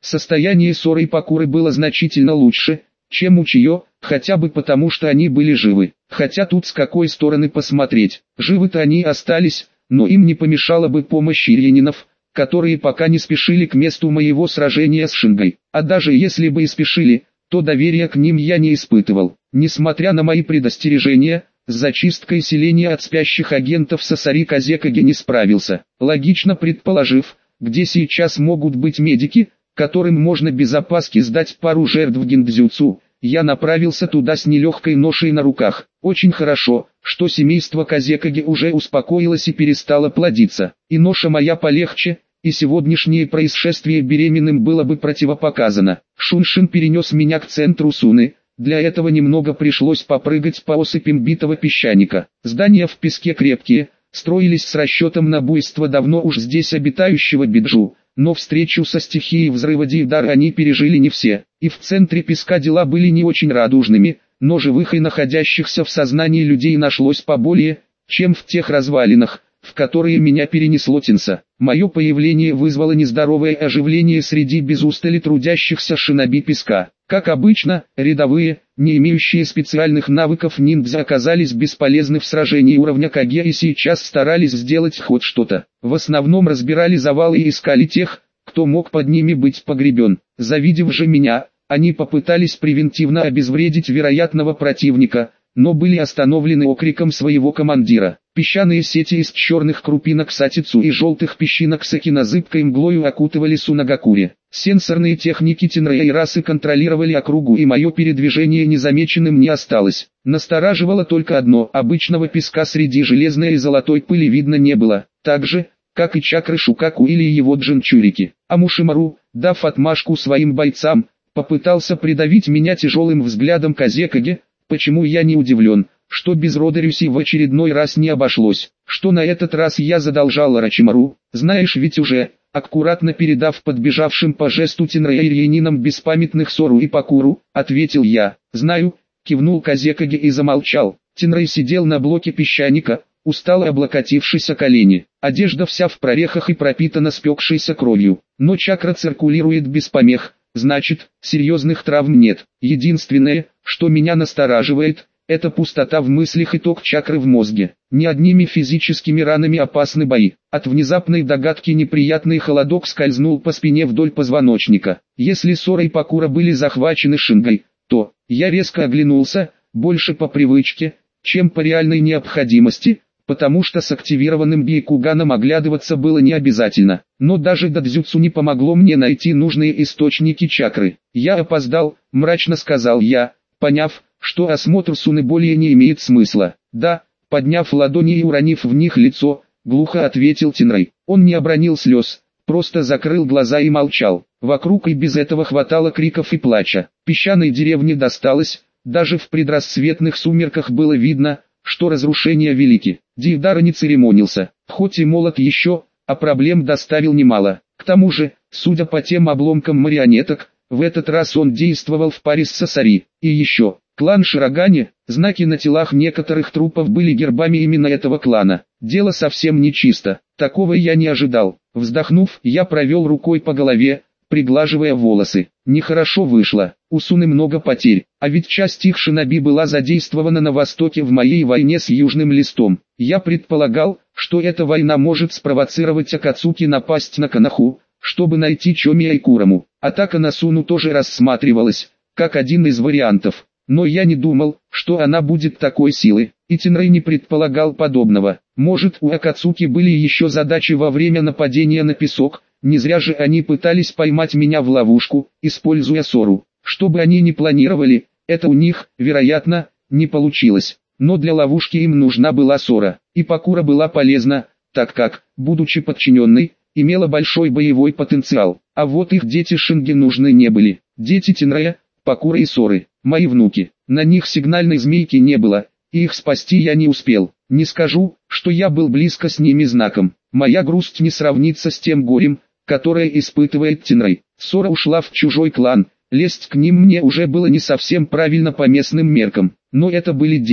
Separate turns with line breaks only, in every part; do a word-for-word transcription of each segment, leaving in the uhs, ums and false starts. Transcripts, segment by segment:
Состояние Соры и Покуры было значительно лучше, чем у Чио, хотя бы потому, что они были живы. Хотя тут с какой стороны посмотреть, живы-то они остались, но им не помешала бы помощь ирьянинов, которые пока не спешили к месту моего сражения с Шингой. А даже если бы и спешили, то доверия к ним я не испытывал. Несмотря на мои предостережения, с зачисткой селения от спящих агентов Сасари Казекаге не справился. Логично предположив, где сейчас могут быть медики, которым можно без опаски сдать пару жертв гиндзюцу, я направился туда с нелегкой ношей на руках. Очень хорошо, что семейство Казекаге уже успокоилось и перестало плодиться. И ноша моя полегче, и сегодняшнее происшествие беременным было бы противопоказано. Шуншин перенес меня к центру Суны. Для этого немного пришлось попрыгать по осыпям битого песчаника. Здания в песке крепкие, строились с расчетом на буйство давно уж здесь обитающего биджу, но встречу со стихией взрыва Дейдар они пережили не все, и в центре песка дела были не очень радужными, но живых и находящихся в сознании людей нашлось поболее, чем в тех развалинах, в которые меня перенесло Тинса. Мое появление вызвало нездоровое оживление среди без устали трудящихся шиноби песка. Как обычно, рядовые, не имеющие специальных навыков ниндзя оказались бесполезны в сражении уровня Каге и сейчас старались сделать хоть что-то. В основном разбирали завалы и искали тех, кто мог под ними быть погребен. Завидев же меня, они попытались превентивно обезвредить вероятного противника, но были остановлены окриком своего командира. Песчаные сети из черных крупинок сатицу и желтых песчинок сакина зыбкой мглою окутывали Сунагакури. Сенсорные техники Тинрея и расы контролировали округу, и мое передвижение незамеченным не осталось. Настораживало только одно: обычного песка среди железной и золотой пыли видно не было, так же, как и чакры Шукаку или его джинчурики. А Мушимару, дав отмашку своим бойцам, попытался придавить меня тяжелым взглядом Казекаге, почему я не удивлен, что без Родерюси в очередной раз не обошлось, что на этот раз я задолжал Орочимару, знаешь ведь уже, аккуратно передав подбежавшим по жесту Тинрея и Рьянинам беспамятных Сору и Покуру, ответил я. Знаю, кивнул Казекаге и замолчал. Тинрей сидел на блоке песчаника, устало облокотившись о колени. Одежда вся в прорехах и пропитана спекшейся кровью, но чакра циркулирует без помех, значит, серьезных травм нет. Единственное, что меня настораживает, это пустота в мыслях и ток чакры в мозге. Ни одними физическими ранами опасны бои. От внезапной догадки неприятный холодок скользнул по спине вдоль позвоночника. Если Сора и Покура были захвачены Шингой, то я резко оглянулся, больше по привычке, чем по реальной необходимости, потому что с активированным Бейкуганом оглядываться было не обязательно. Но даже дадзюцу не помогло мне найти нужные источники чакры. Я опоздал, мрачно сказал я, поняв, что осмотр Суны более не имеет смысла. Да, подняв ладони и уронив в них лицо, глухо ответил Тинрей. Он не обронил слез, просто закрыл глаза и молчал. Вокруг и без этого хватало криков и плача. Песчаной деревне досталось, даже в предрассветных сумерках было видно, что разрушения велики. Дейдара не церемонился, хоть и молод еще, а проблем доставил немало. К тому же, судя по тем обломкам марионеток, в этот раз он действовал в паре с Сасари. И еще, клан Широгани, знаки на телах некоторых трупов были гербами именно этого клана. Дело совсем нечисто, такого я не ожидал. Вздохнув, я провел рукой по голове, приглаживая волосы. Нехорошо вышло, у Суны много потерь, а ведь часть их шиноби была задействована на востоке в моей войне с Южным Листом. Я предполагал, что эта война может спровоцировать Акацуки напасть на Канаху, чтобы найти Чомия и Кураму. Атака на Суну тоже рассматривалась, как один из вариантов, но я не думал, что она будет такой силы, и Тинрей не предполагал подобного. Может, у Акацуки были еще задачи во время нападения на песок, не зря же они пытались поймать меня в ловушку, используя Сору. Что бы они ни планировали, это у них, вероятно, не получилось. Но для ловушки им нужна была Сора, и Покура была полезна, так как, будучи подчиненной, имела большой боевой потенциал. А вот их дети Шинги нужны не были. Дети Тинрея, Покура и Соры, мои внуки. На них сигнальной змейки не было, и их спасти я не успел. Не скажу, что я был близко с ними знаком. Моя грусть не сравнится с тем горем, которое испытывает Тинрей. Сора ушла в чужой клан, лезть к ним мне уже было не совсем правильно по местным меркам. Но это были дети.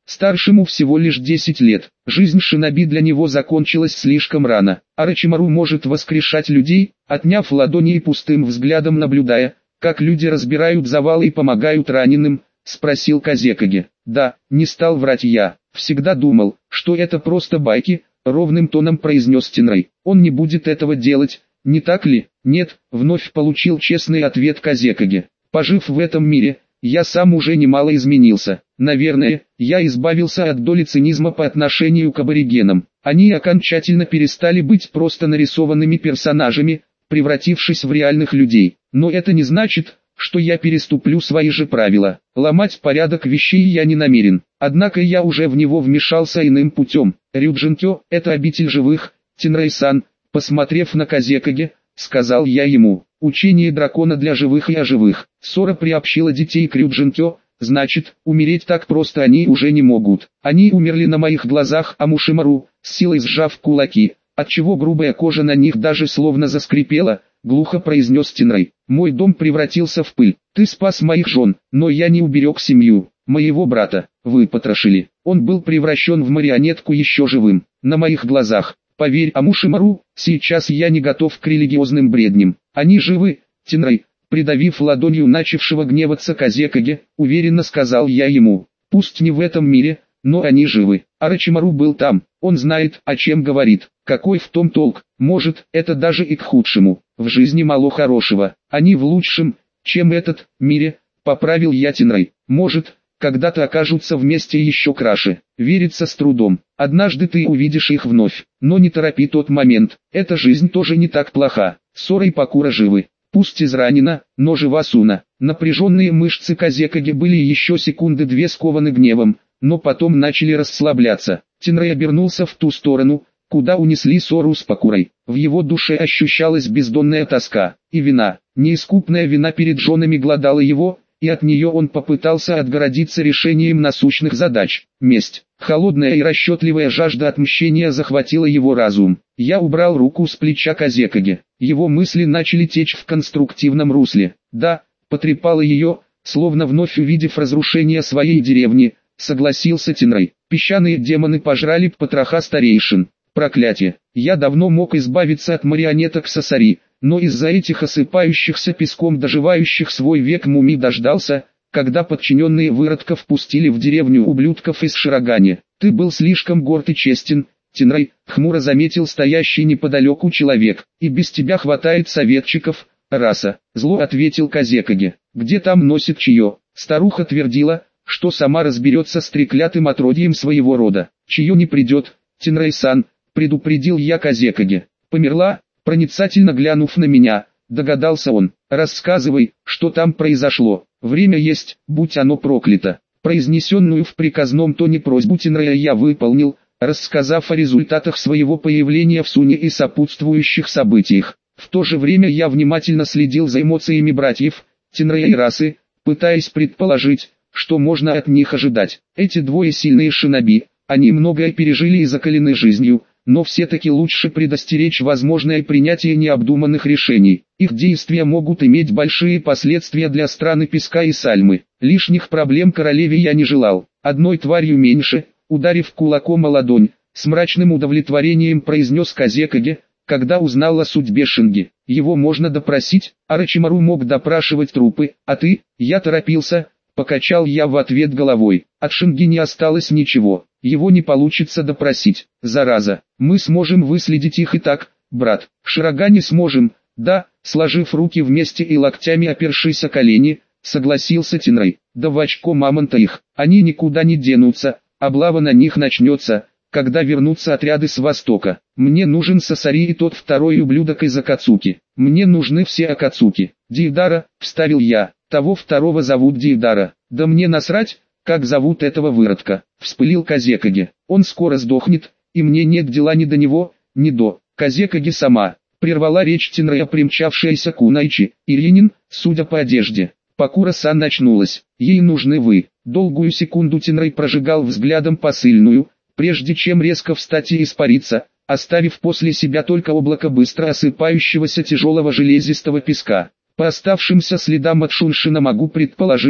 старшему всего лишь десять лет. Жизнь шиноби для него закончилась слишком рано. Орочимару может воскрешать людей, отняв ладони и пустым взглядом наблюдая, как люди разбирают завалы и помогают раненым, спросил Казекаге. Да, не стал врать я. Всегда думал, что это просто байки, ровным тоном произнес Тенрей. Он не будет этого делать, не так ли? Нет, вновь получил честный ответ Казекаге. Пожив в этом мире, я сам уже немало изменился. Наверное, я избавился от доли цинизма по отношению к аборигенам. Они окончательно перестали быть просто нарисованными персонажами, превратившись в реальных людей. Но это не значит, что я переступлю свои же правила. Ломать порядок вещей я не намерен. Однако я уже в него вмешался иным путем. Рюджинкё – это обитель живых, Тенрей-сан, посмотрев на Казекаге, сказал я ему. Учение дракона для живых и оживых. Сора приобщила детей к Рюджинкё, значит, умереть так просто они уже не могут. Они умерли на моих глазах, а Мушимару, с силой сжав кулаки, отчего грубая кожа на них даже словно заскрипела, глухо произнес Тенрей. Мой дом превратился в пыль. Ты спас моих жен, но я не уберег семью. Моего брата вы потрошили. Он был превращен в марионетку еще живым, на моих глазах. Поверь, Амушимару, сейчас я не готов к религиозным бредням. Они живы, Тенрей, придавив ладонью начавшего гневаться Казекаге, уверенно сказал я ему. Пусть не в этом мире, но они живы. Орочимару был там, он знает, о чем говорит. Какой в том толк? Может, это даже и к худшему. В жизни мало хорошего. Они в лучшем, чем этот, мире, поправил я Тенрей. Может, когда-то окажутся вместе еще краше. Верится с трудом. Однажды ты увидишь их вновь. Но не торопи тот момент. Эта жизнь тоже не так плоха. Сора и Пакура живы. Пусть изранена, но жива Суна. Напряженные мышцы Казекаге были еще секунды две скованы гневом, но потом начали расслабляться. Тенрей обернулся в ту сторону, куда унесли Сору с Пакурой. В его душе ощущалась бездонная тоска и вина. Неискупная вина перед женами глодала его, и от нее он попытался отгородиться решением насущных задач. Месть. Холодная и расчетливая жажда отмщения захватила его разум. Я убрал руку с плеча Казекаге. Его мысли начали течь в конструктивном русле. Да, потрепала ее, словно вновь увидев разрушение своей деревни, согласился Тенрей. Песчаные демоны пожрали потроха старейшин. Проклятие. Я давно мог избавиться от марионеток Сасари, но из-за этих осыпающихся песком доживающих свой век мумий дождался, когда подчиненные выродков пустили в деревню ублюдков из Широгани. Ты был слишком горд и честен, Тенрей, хмуро заметил стоящий неподалеку человек, и без тебя хватает советчиков, раса. Зло ответил Казекаге. Где там носит чье? Старуха твердила, что сама разберется с треклятым отродьем своего рода. Чье не придет, Тенрей-сан, предупредил я Казекаге. Померла, проницательно глянув на меня, догадался он. Рассказывай, что там произошло. Время есть, будь оно проклято. Произнесенную в приказном тоне просьбу Тенрея я выполнил, рассказав о результатах своего появления в Суне и сопутствующих событиях. В то же время я внимательно следил за эмоциями братьев, Тенрея и расы, пытаясь предположить, что можно от них ожидать. Эти двое сильные шиноби, они многое пережили и закалены жизнью, но все-таки лучше предостеречь возможное принятие необдуманных решений. Их действия могут иметь большие последствия для страны Песка и Сальмы. Лишних проблем королеве я не желал. Одной тварью меньше, ударив кулаком о ладонь, с мрачным удовлетворением произнес Казекаге, когда узнал о судьбе Шинги. Его можно допросить, Орочимару мог допрашивать трупы, а ты, я торопился, покачал я в ответ головой. От Шинги не осталось ничего. Его не получится допросить, зараза. Мы сможем выследить их и так, брат. Широгани сможем, да, сложив руки вместе и локтями опершись о колени, согласился Тенрей. Да в очко мамонта их, они никуда не денутся, облава на них начнется, когда вернутся отряды с востока. Мне нужен Сасари и тот второй ублюдок из Акацуки. Мне нужны все Акацуки. Дейдара, вставил я, того второго зовут Дейдара. Да мне насрать, как зовут этого выродка, вспылил Казекаге. Он скоро сдохнет, и мне нет дела ни до него, ни до. Казекаге сама, прервала речь Тенрея примчавшаяся Кунайчи, Иринин, судя по одежде. Пакура-сан очнулась, ей нужны вы. Долгую секунду Тенрей прожигал взглядом посыльную, прежде чем резко встать и испариться, оставив после себя только облако быстро осыпающегося тяжелого железистого песка. По оставшимся следам от Шуншина могу предположить,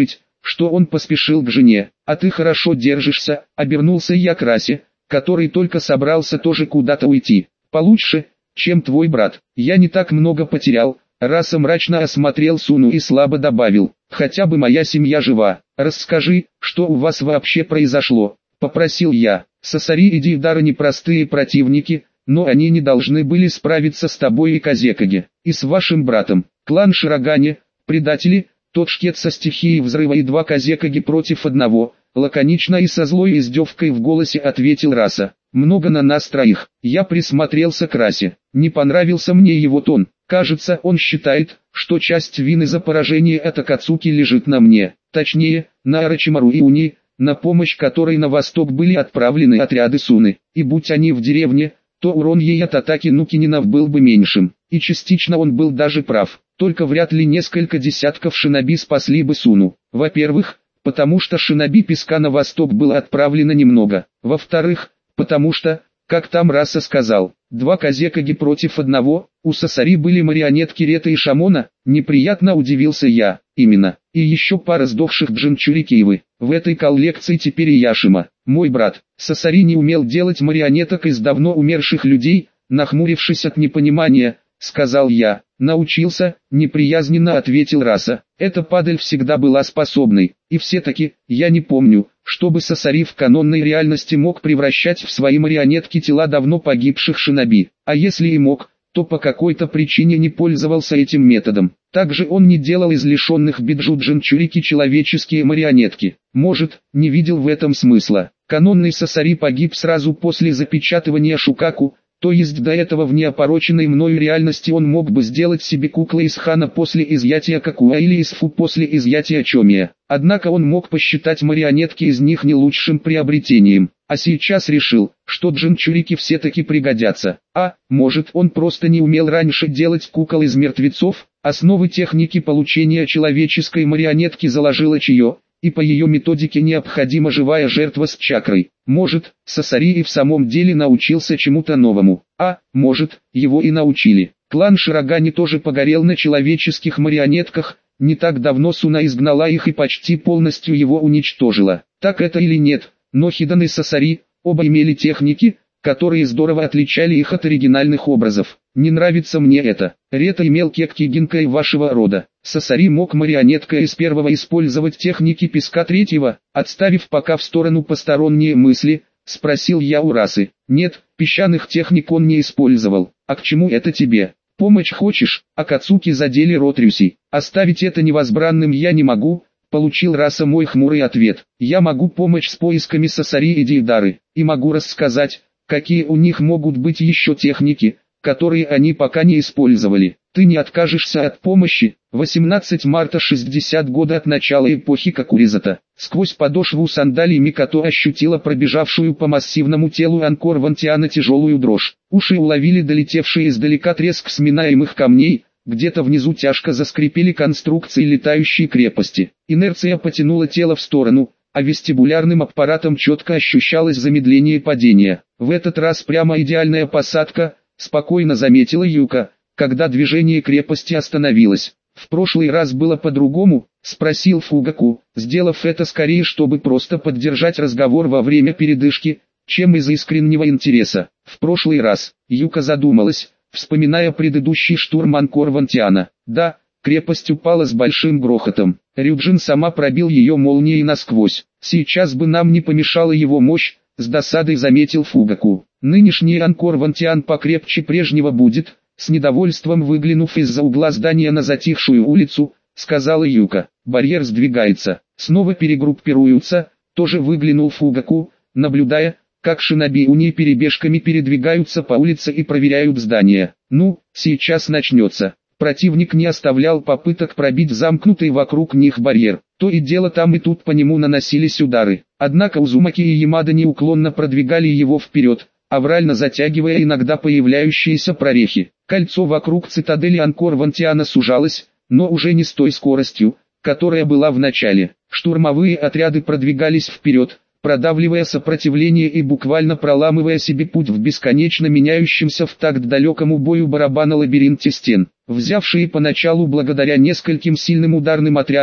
что он поспешил к жене. «А ты хорошо держишься», — обернулся я к Расе, который только собрался тоже куда-то уйти. «Получше, чем твой брат. Я не так много потерял». Раса мрачно осмотрел Суну и слабо добавил: «Хотя бы моя семья жива. Расскажи, что у вас вообще произошло», — попросил я. «Сасари и Дейдара непростые противники, но они не должны были справиться с тобой и Казекаге, и с вашим братом. Клан Широгане, предатели, тот шкет со стихией взрыва и два Казекаги против одного», — лаконично и со злой издевкой в голосе ответил Раса. «Много на нас троих». Я присмотрелся к Расе. Не понравился мне его тон. Кажется, он считает, что часть вины за поражение от Акацуки лежит на мне. Точнее, на Орочимару и Уни, на помощь которой на восток были отправлены отряды Суны. И будь они в деревне, то урон ей от атаки Нукининов был бы меньшим. И частично он был даже прав. Только вряд ли несколько десятков шиноби спасли бы Суну. Во-первых, потому что шиноби песка на восток было отправлено немного. Во-вторых, потому что, как там Раса сказал, два Казекаги против одного, у Сасари были марионетки Рета и Шамона, неприятно удивился я. Именно, и еще пара сдохших Джинчурикиевы. В этой коллекции теперь и Яшима, мой брат. Сасари не умел делать марионеток из давно умерших людей, нахмурившись от непонимания, сказал я. «Научился», — неприязненно ответил Раса. «Эта падаль всегда была способной, и все-таки, я не помню, чтобы Сасари в канонной реальности мог превращать в свои марионетки тела давно погибших шиноби. А если и мог, то по какой-то причине не пользовался этим методом. Также он не делал из лишенных биджу Джинчурики человеческие марионетки. Может, не видел в этом смысла. Канонный Сасари погиб сразу после запечатывания Шукаку, то есть до этого в неопороченной мною реальности он мог бы сделать себе куклы из Хана после изъятия Какуа или из Фу после изъятия Чомия. Однако он мог посчитать марионетки из них не лучшим приобретением. А сейчас решил, что Джинчурики все-таки пригодятся. А, может, он просто не умел раньше делать кукол из мертвецов? Основы техники получения человеческой марионетки заложила Чио, и по ее методике необходима живая жертва с чакрой. Может, Сасари и в самом деле научился чему-то новому. А, может, его и научили. Клан Широгани тоже погорел на человеческих марионетках, не так давно Суна изгнала их и почти полностью его уничтожила. Так это или нет, но Хидан и Сасари, оба имели техники, которые здорово отличали их от оригинальных образов. Не нравится мне это. Рета имел кекки гинкой вашего рода. Сасари мог марионеткой из первого использовать техники песка третьего, отставив пока в сторону посторонние мысли, спросил я у Расы. Нет, песчаных техник он не использовал. А к чему это тебе? Помощь хочешь? Акацуки задели Ротрюси. Оставить это невозбранным я не могу, получил Раса мой хмурый ответ. Я могу помочь с поисками Сасари и Дейдары, и могу рассказать, какие у них могут быть еще техники, которые они пока не использовали. Ты не откажешься от помощи? восемнадцатого марта шестьдесят года от начала эпохи Какуризата. Сквозь подошву сандалий Микото ощутила пробежавшую по массивному телу Анкор Вантиана тяжелую дрожь. Уши уловили долетевший издалека треск сминаемых камней, где-то внизу тяжко заскрипели конструкции летающей крепости. Инерция потянула тело в сторону, а вестибулярным аппаратом четко ощущалось замедление падения. В этот раз прямо идеальная посадка, спокойно заметила Юка, когда движение крепости остановилось. В прошлый раз было по-другому, спросил Фугаку, сделав это скорее, чтобы просто поддержать разговор во время передышки, чем из искреннего интереса. В прошлый раз, Юка задумалась, вспоминая предыдущий штурм Анкор Вантиана. Да, крепость упала с большим грохотом. Рюджин сама пробил ее молнией насквозь. Сейчас бы нам не помешала его мощь, с досадой заметил Фугаку. Нынешний Анкор Вантиан покрепче прежнего будет, с недовольством выглянув из-за угла здания на затихшую улицу, сказала Юка. Барьер сдвигается, снова перегруппируются, тоже выглянул Фугаку, наблюдая, как шиноби Уни перебежками передвигаются по улице и проверяют здания. Ну, сейчас начнется. Противник не оставлял попыток пробить замкнутый вокруг них барьер. То и дело там и тут по нему наносились удары. Однако Узумаки и Ямада неуклонно продвигали его вперед, аврально затягивая иногда появляющиеся прорехи. Кольцо вокруг цитадели Анкор Вантиана сужалось, но уже не с той скоростью, которая была в начале. Штурмовые отряды продвигались вперед, продавливая сопротивление и буквально проламывая себе путь в бесконечно меняющемся в такт далекому бою барабана лабиринте стен. Взявшие поначалу благодаря нескольким сильным ударным отрядам,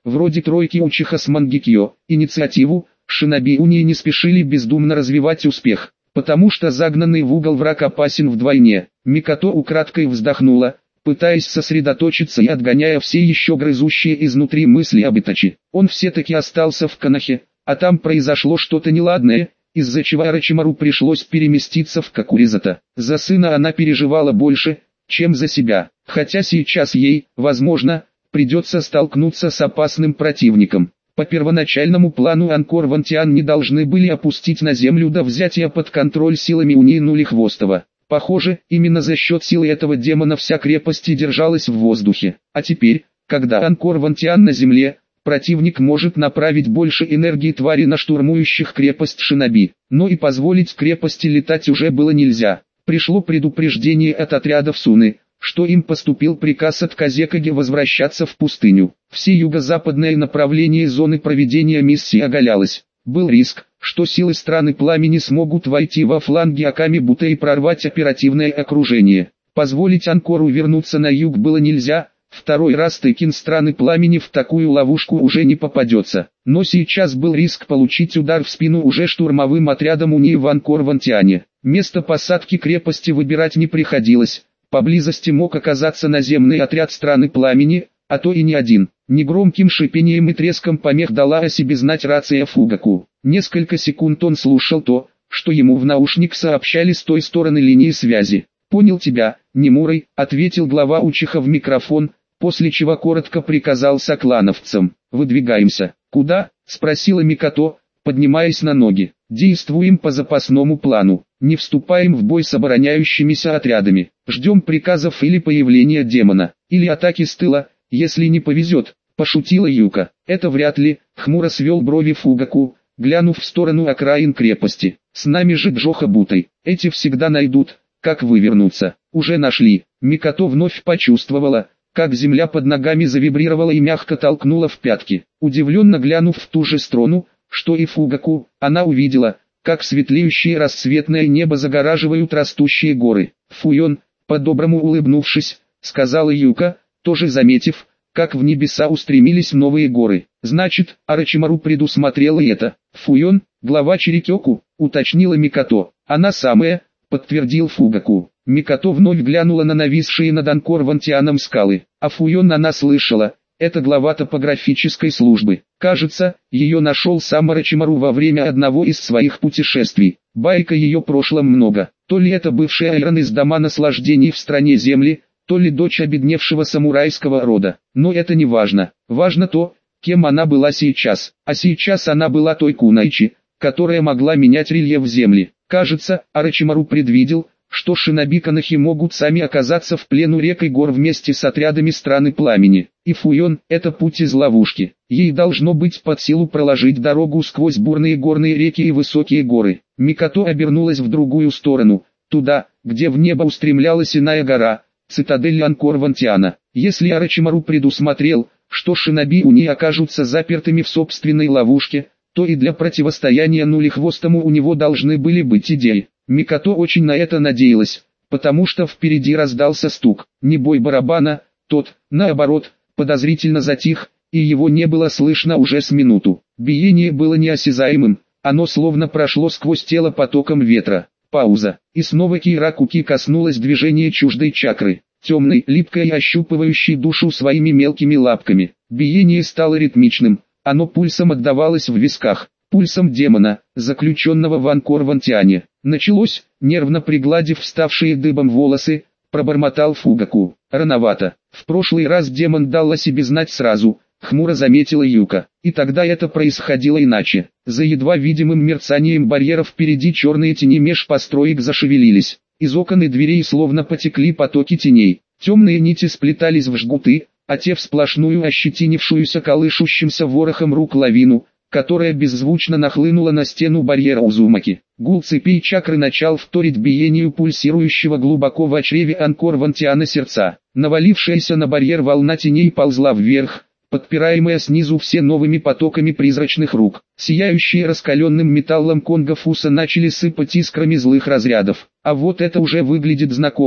вроде тройки Учиха с Мангекьё, инициативу, шиноби Унии не спешили бездумно развивать успех, потому что загнанный в угол враг опасен вдвойне. Микото украдкой вздохнула, пытаясь сосредоточиться и отгоняя все еще грызущие изнутри мысли об Итачи. Он все-таки остался в Конохе, а там произошло что-то неладное, из-за чего Орочимару пришлось переместиться в Кокуризата. За сына она переживала больше, чем за себя, хотя сейчас ей, возможно, придется столкнуться с опасным противником. По первоначальному плану Анкор Вантиан не должны были опустить на землю до взятия под контроль силами Унии Нулихвостого. Похоже, именно за счет силы этого демона вся крепость и держалась в воздухе. А теперь, когда Анкор Вантиан на земле, противник может направить больше энергии твари на штурмующих крепость шиноби. Но и позволить крепости летать уже было нельзя. Пришло предупреждение от отрядов Суны, что им поступил приказ от Казекаги возвращаться в пустыню. Все юго-западное направление зоны проведения миссии оголялось. Был риск, что силы страны пламени смогут войти во фланги Аками-Бута и прорвать оперативное окружение. Позволить Анкору вернуться на юг было нельзя, второй раз Текин страны пламени в такую ловушку уже не попадется. Но сейчас был риск получить удар в спину уже штурмовым отрядом Унии в Анкор-Вантиане. Место посадки крепости выбирать не приходилось, поблизости мог оказаться наземный отряд страны пламени, а то и не один. Негромким шипением и треском помех дала о себе знать рация Фугаку. Несколько секунд он слушал то, что ему в наушник сообщали с той стороны линии связи. «Понял тебя, Немурой», — ответил глава Учиха в микрофон, после чего коротко приказал соклановцам: «Выдвигаемся». «Куда?» — спросила Микото, поднимаясь на ноги. «Действуем по запасному плану, не вступаем в бой с обороняющимися отрядами, ждем приказов или появления демона, или атаки с тыла, если не повезет», — пошутила Юка. «Это вряд ли», — хмуро свел брови Фугаку, глянув в сторону окраин крепости. «С нами же Джоха Бутой, эти всегда найдут, как вывернуться». «Уже нашли». Микото вновь почувствовала, как земля под ногами завибрировала и мягко толкнула в пятки. Удивленно глянув в ту же сторону, что и Фугаку, она увидела, как светлеющее рассветное небо загораживают растущие горы. «Фуйон», по-доброму улыбнувшись, сказала Юка, тоже заметив, как в небеса устремились новые горы. «Значит, Орочимару предусмотрела это». «Фуйон, глава Чирикёку», уточнила Микото. «Она самая», подтвердил Фугаку. Микото вновь глянула на нависшие над Анкор Вантианом скалы. А Фуйон она слышала, это глава топографической службы. Кажется, ее нашел сам Орочимару во время одного из своих путешествий. Байка ее прошлом много. То ли это бывший Айрон из дома наслаждений в стране земли, то ли дочь обедневшего самурайского рода. Но это не важно. Важно то, кем она была сейчас. А сейчас она была той Кунайчи, которая могла менять рельеф земли. Кажется, Орочимару предвидел, что шиноби Конохи могут сами оказаться в плену рек и гор вместе с отрядами страны пламени. И Фуйон – это путь из ловушки. Ей должно быть под силу проложить дорогу сквозь бурные горные реки и высокие горы. Микото обернулась в другую сторону, туда, где в небо устремлялась иная гора, цитадель Анкор Вантиана. Если Орочимару предусмотрел, что шиноби Унии окажутся запертыми в собственной ловушке, то и для противостояния Нулихвостому у него должны были быть идеи. Микото очень на это надеялась, потому что впереди раздался стук. Не бой барабана, тот, наоборот, подозрительно затих, и его не было слышно уже с минуту. Биение было неосязаемым, оно словно прошло сквозь тело потоком ветра. Пауза, и снова Киракуки коснулась движения чуждой чакры, темной, липкой и ощупывающей душу своими мелкими лапками. Биение стало ритмичным, оно пульсом отдавалось в висках, пульсом демона, заключенного в Анкор Вантиане. Началось, нервно пригладив вставшие дыбом волосы, пробормотал Фугаку. Рановато. В прошлый раз демон дал о себе знать сразу, хмуро заметила Юка. И тогда это происходило иначе. За едва видимым мерцанием барьеров впереди черные тени меж построек зашевелились. Из окон и дверей словно потекли потоки теней. Темные нити сплетались в жгуты, а те в сплошную ощетинившуюся колышущимся ворохом рук лавину, которая беззвучно нахлынула на стену барьера Узумаки. Гул цепей чакры начал вторить биению пульсирующего глубоко в чреве Анкор Вантиана сердца. Навалившаяся на барьер волна теней ползла вверх, подпираемая снизу все новыми потоками призрачных рук. Сияющие раскаленным металлом конго Фуса начали сыпать искрами злых разрядов. А вот это уже выглядит знакомо.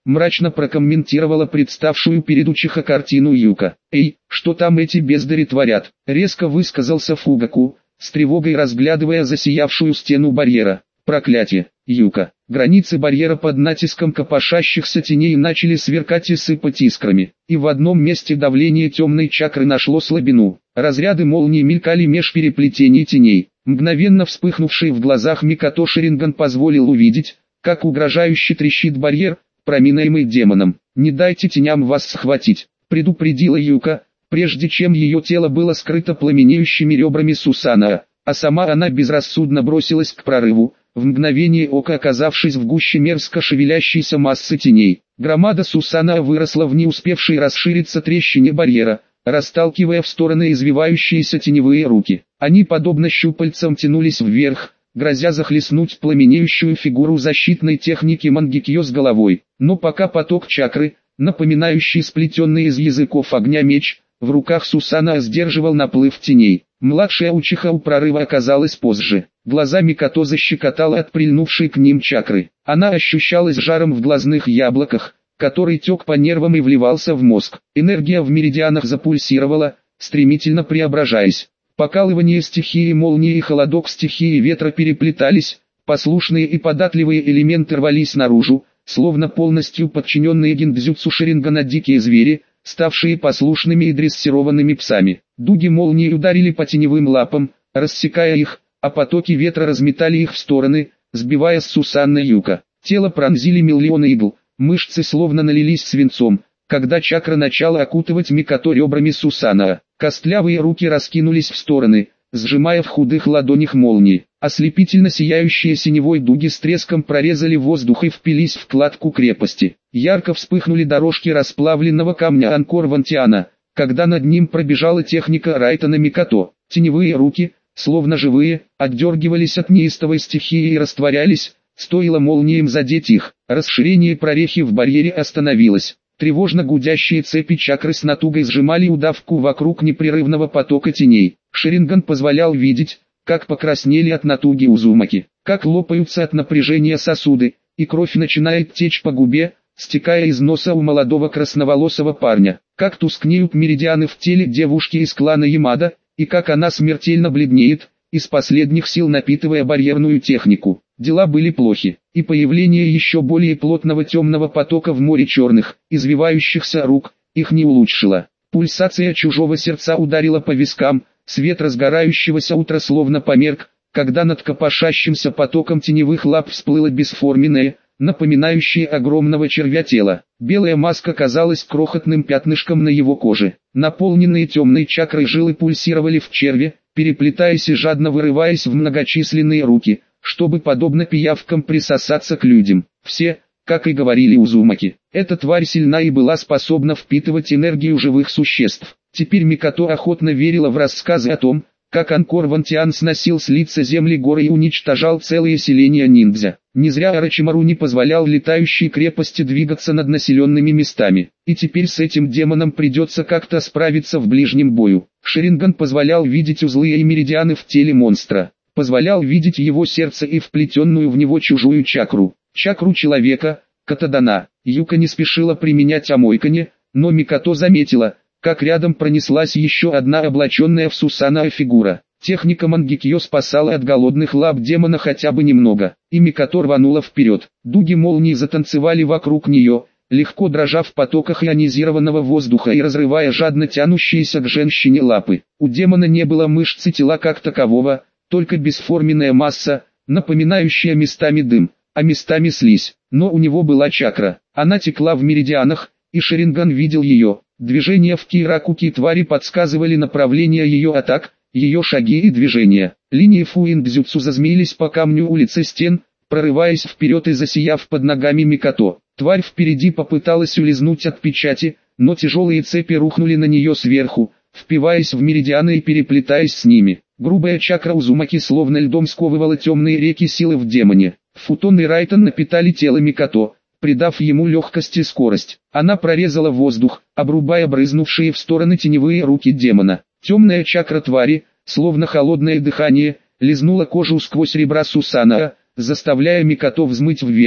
мрачно прокомментировала представшую перед Учиха картину Юка. «Эй, что там эти бездари творят?» — резко высказался Фугаку, с тревогой разглядывая засиявшую стену барьера. «Проклятие, Юка!» Границы барьера под натиском копошащихся теней начали сверкать и сыпать искрами, и в одном месте давление темной чакры нашло слабину. Разряды молнии мелькали меж переплетений теней. Мгновенно вспыхнувший в глазах Микото Шаринган позволил увидеть, как угрожающе трещит барьер, проминаемый демоном. «Не дайте теням вас схватить», — предупредила Юка, прежде чем ее тело было скрыто пламенеющими ребрами Сусана, а сама она безрассудно бросилась к прорыву, в мгновение ока оказавшись в гуще мерзко шевелящейся массы теней. Громада Сусана выросла в не успевшей расшириться трещине барьера, расталкивая в стороны извивающиеся теневые руки. Они подобно щупальцам тянулись вверх, грозя захлестнуть пламенеющую фигуру защитной техники Мангекьё с головой. Но пока поток чакры, напоминающий сплетенный из языков огня меч, в руках Сусана сдерживал наплыв теней. Младшая Учиха у прорыва оказалась позже. Глаза Микото защекотала от прильнувшей к ним чакры. Она ощущалась жаром в глазных яблоках, который тек по нервам и вливался в мозг. Энергия в меридианах запульсировала, стремительно преображаясь. Покалывание стихии молнии и холодок стихии ветра переплетались, послушные и податливые элементы рвались наружу, словно полностью подчиненные гиндзюцу Шарингана дикие звери, ставшие послушными и дрессированными псами. Дуги молнии ударили по теневым лапам, рассекая их, а потоки ветра разметали их в стороны, сбивая с Сусанны Юка. Тело пронзили миллионы игл, мышцы словно налились свинцом, когда чакра начала окутывать Микото ребрами Сусана. Костлявые руки раскинулись в стороны, сжимая в худых ладонях молнии. Ослепительно сияющие синевой дуги с треском прорезали воздух и впились в кладку крепости. Ярко вспыхнули дорожки расплавленного камня Анкор-Вантиана, когда над ним пробежала техника Райтона Микото. Теневые руки, словно живые, отдергивались от неистовой стихии и растворялись, стоило молниям задеть их. Расширение прорехи в барьере остановилось. Тревожно гудящие цепи чакры с натугой сжимали удавку вокруг непрерывного потока теней. Шаринган позволял видеть, как покраснели от натуги Узумаки, как лопаются от напряжения сосуды, и кровь начинает течь по губе, стекая из носа у молодого красноволосого парня, как тускнеют меридианы в теле девушки из клана Ямада, и как она смертельно бледнеет, из последних сил напитывая барьерную технику. Дела были плохи, и появление еще более плотного темного потока в море черных, извивающихся рук, их не улучшило. Пульсация чужого сердца ударила по вискам, свет разгорающегося утра словно померк, когда над копошащимся потоком теневых лап всплыло бесформенное, напоминающее огромного червя тело. Белая маска казалась крохотным пятнышком на его коже. Наполненные темной чакрой жилы пульсировали в черве, переплетаясь и жадно вырываясь в многочисленные руки, чтобы подобно пиявкам присосаться к людям. Все, как и говорили Узумаки, эта тварь сильна и была способна впитывать энергию живых существ. Теперь Микото охотно верила в рассказы о том, как Анкор-Вантиан сносил с лица земли горы и уничтожал целые селения ниндзя. Не зря Орочимару не позволял летающей крепости двигаться над населенными местами. И теперь с этим демоном придется как-то справиться в ближнем бою. Шаринган позволял видеть узлы и меридианы в теле монстра. Позволял видеть его сердце и вплетенную в него чужую чакру. Чакру человека, Катадана. Юка не спешила применять Амойкане, но Микото заметила, как рядом пронеслась еще одна облаченная в Сусана фигура. Техника Мангекьё спасала от голодных лап демона хотя бы немного, и Микото рванула вперед. Дуги молнии затанцевали вокруг нее, легко дрожа в потоках ионизированного воздуха и разрывая жадно тянущиеся к женщине лапы. У демона не было мышц и тела как такового, только бесформенная масса, напоминающая местами дым, а местами слизь. Но у него была чакра, она текла в меридианах, и Шаринган видел ее. Движения в Киракуки твари подсказывали направление ее атак, ее шаги и движения. Линии фуиндзюцу зазмеились по камню улицы стен, прорываясь вперед и засияв под ногами Микото. Тварь впереди попыталась улизнуть от печати, но тяжелые цепи рухнули на нее сверху, впиваясь в меридианы и переплетаясь с ними. Грубая чакра Узумаки словно льдом сковывала темные реки силы в демоне. Футон и Райтон напитали тело Микото, придав ему легкость и скорость. Она прорезала воздух, обрубая брызнувшие в стороны теневые руки демона. Темная чакра твари, словно холодное дыхание, лизнула кожу сквозь ребра Сусана, заставляя Микото взмыть вверх,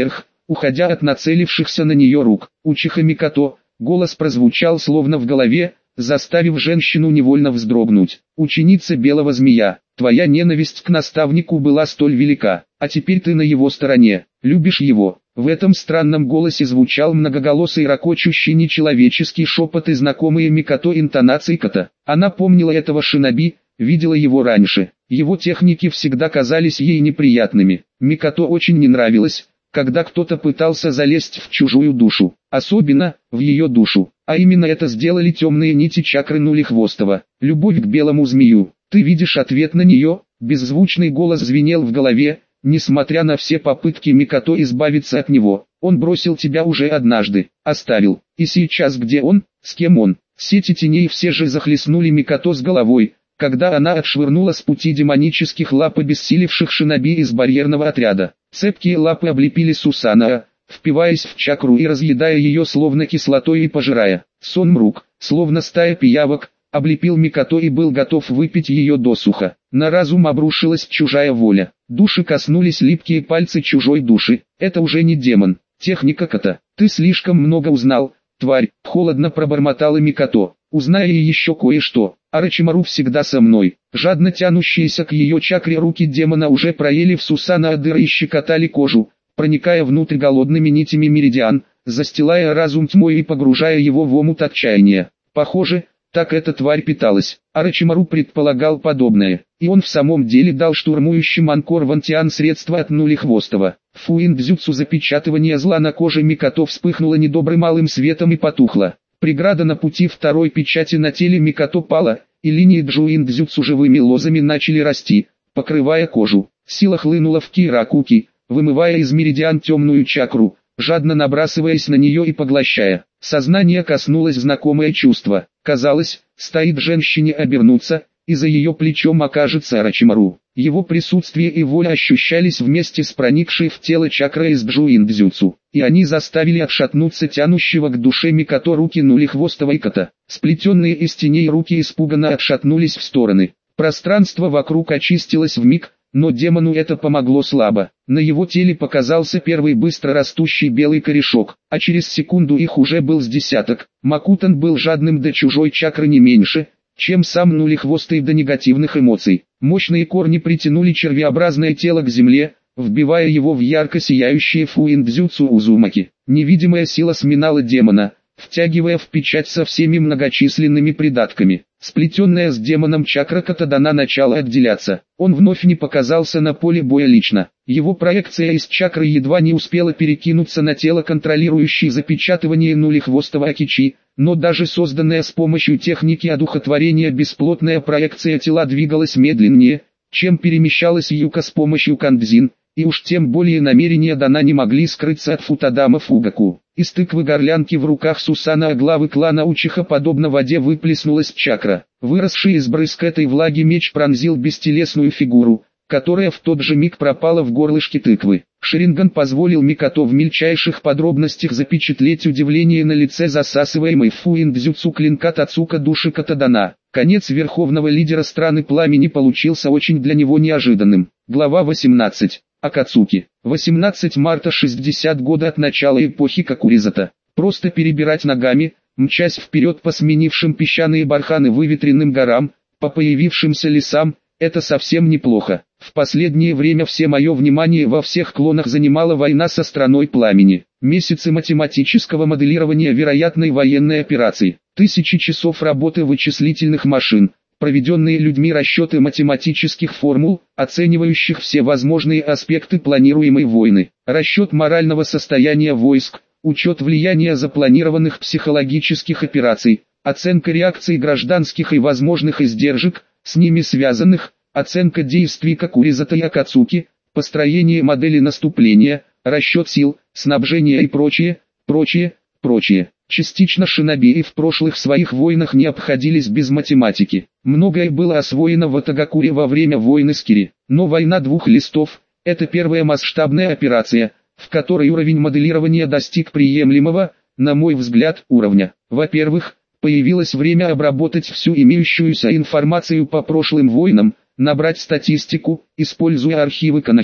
уходя от нацелившихся на нее рук. Учиха Микото, голос прозвучал словно в голове, заставив женщину невольно вздрогнуть. Ученица Белого Змея, твоя ненависть к наставнику была столь велика, а теперь ты на его стороне, любишь его. В этом странном голосе звучал многоголосый ракочущий нечеловеческий шепот и знакомые Микото интонации кота. Она помнила этого шиноби, видела его раньше. Его техники всегда казались ей неприятными. Микото очень не нравилось, когда кто-то пытался залезть в чужую душу, особенно в ее душу. А именно это сделали темные нити чакры Нулихвостого. Любовь к белому змею. Ты видишь ответ на нее? Беззвучный голос звенел в голове. Несмотря на все попытки Микото избавиться от него, он бросил тебя уже однажды, оставил. И сейчас где он, с кем он? Сети теней все же захлестнули Микото с головой, когда она отшвырнула с пути демонических лап обессилевших шиноби из барьерного отряда. Цепкие лапы облепили Сусанаа, впиваясь в чакру и разъедая ее словно кислотой и пожирая. Сон Мрук, словно стая пиявок, облепил Микото и был готов выпить ее досуха. На разум обрушилась чужая воля. Души коснулись липкие пальцы чужой души. Это уже не демон. Техника кота. Ты слишком много узнал, тварь, холодно пробормотала Микото. Узнай и еще кое-что. Орочимару всегда со мной. Жадно тянущиеся к ее чакре руки демона уже проели в Сусанаа дыры и щекотали кожу, проникая внутрь голодными нитями меридиан, застилая разум тьмой и погружая его в омут отчаяния. Похоже, так эта тварь питалась. Орочимару предполагал подобное, и он в самом деле дал штурмующим Анкор Вантиан средства от Нулихвостого. Фуин-дзюцу запечатывания зла на коже Микото вспыхнуло недобрым алым светом и потухло. Преграда на пути второй печати на теле Микото пала, и линии джуин-дзюцу живыми лозами начали расти, покрывая кожу. Сила хлынула в Киракуки, вымывая из меридиан темную чакру, жадно набрасываясь на нее и поглощая. Сознание коснулось знакомое чувство. Казалось, стоит женщине обернуться, и за ее плечом окажется Орочимару. Его присутствие и воля ощущались вместе с проникшей в тело чакрой из джуин-дзюцу, и они заставили отшатнуться тянущего к душе Микото руки Нулихвостого и кота. Сплетенные из теней руки испуганно отшатнулись в стороны. Пространство вокруг очистилось вмиг, но демону это помогло слабо. На его теле показался первый быстро растущий белый корешок, а через секунду их уже был с десяток. Макутан был жадным до чужой чакры не меньше, чем сам Нулихвостый до негативных эмоций. Мощные корни притянули червеобразное тело к земле, вбивая его в ярко сияющие фуин-дзюцу Узумаки. Невидимая сила сминала демона, втягивая в печать со всеми многочисленными придатками. Сплетенная с демоном чакра кота дана начала отделяться. Он вновь не показался на поле боя лично. Его проекция из чакры едва не успела перекинуться на тело контролирующей запечатывание Нулихвостого Акичи, но даже созданная с помощью техники одухотворения бесплотная проекция тела двигалась медленнее, чем перемещалась Юка с помощью кандзин, и уж тем более намерения Дана не могли скрыться от Футадама Фугаку. Из тыквы горлянки в руках Сусанаа главы клана Учиха подобно воде выплеснулась чакра. Выросший из брызг этой влаги меч пронзил бестелесную фигуру, которая в тот же миг пропала в горлышке тыквы. Ширинган позволил Микото в мельчайших подробностях запечатлеть удивление на лице засасываемой фуин-дзюцу клинка Тацука души Катадана. Конец верховного лидера страны пламени получился очень для него неожиданным. Глава восемнадцать. Акацуки. восемнадцатого марта шестьдесят года от начала эпохи Какуризата. Просто перебирать ногами, мчась вперед по сменившим песчаные барханы выветренным горам, по появившимся лесам, это совсем неплохо. В последнее время все мое внимание во всех клонах занимала война со страной пламени. Месяцы математического моделирования вероятной военной операции. Тысячи часов работы вычислительных машин. Проведенные людьми расчеты математических формул, оценивающих все возможные аспекты планируемой войны. Расчет морального состояния войск, учет влияния запланированных психологических операций, оценка реакций гражданских и возможных издержек, с ними связанных, оценка действий Какуризата и Акацуки, построение модели наступления, расчет сил, снабжения и прочее, прочее, прочее. Частично шиноби и в прошлых своих войнах не обходились без математики. Многое было освоено в Атагакуре во время войны с Кири. Но война двух листов – это первая масштабная операция, в которой уровень моделирования достиг приемлемого, на мой взгляд, уровня. Во-первых, появилось время обработать всю имеющуюся информацию по прошлым войнам, набрать статистику, используя архивы Канахи,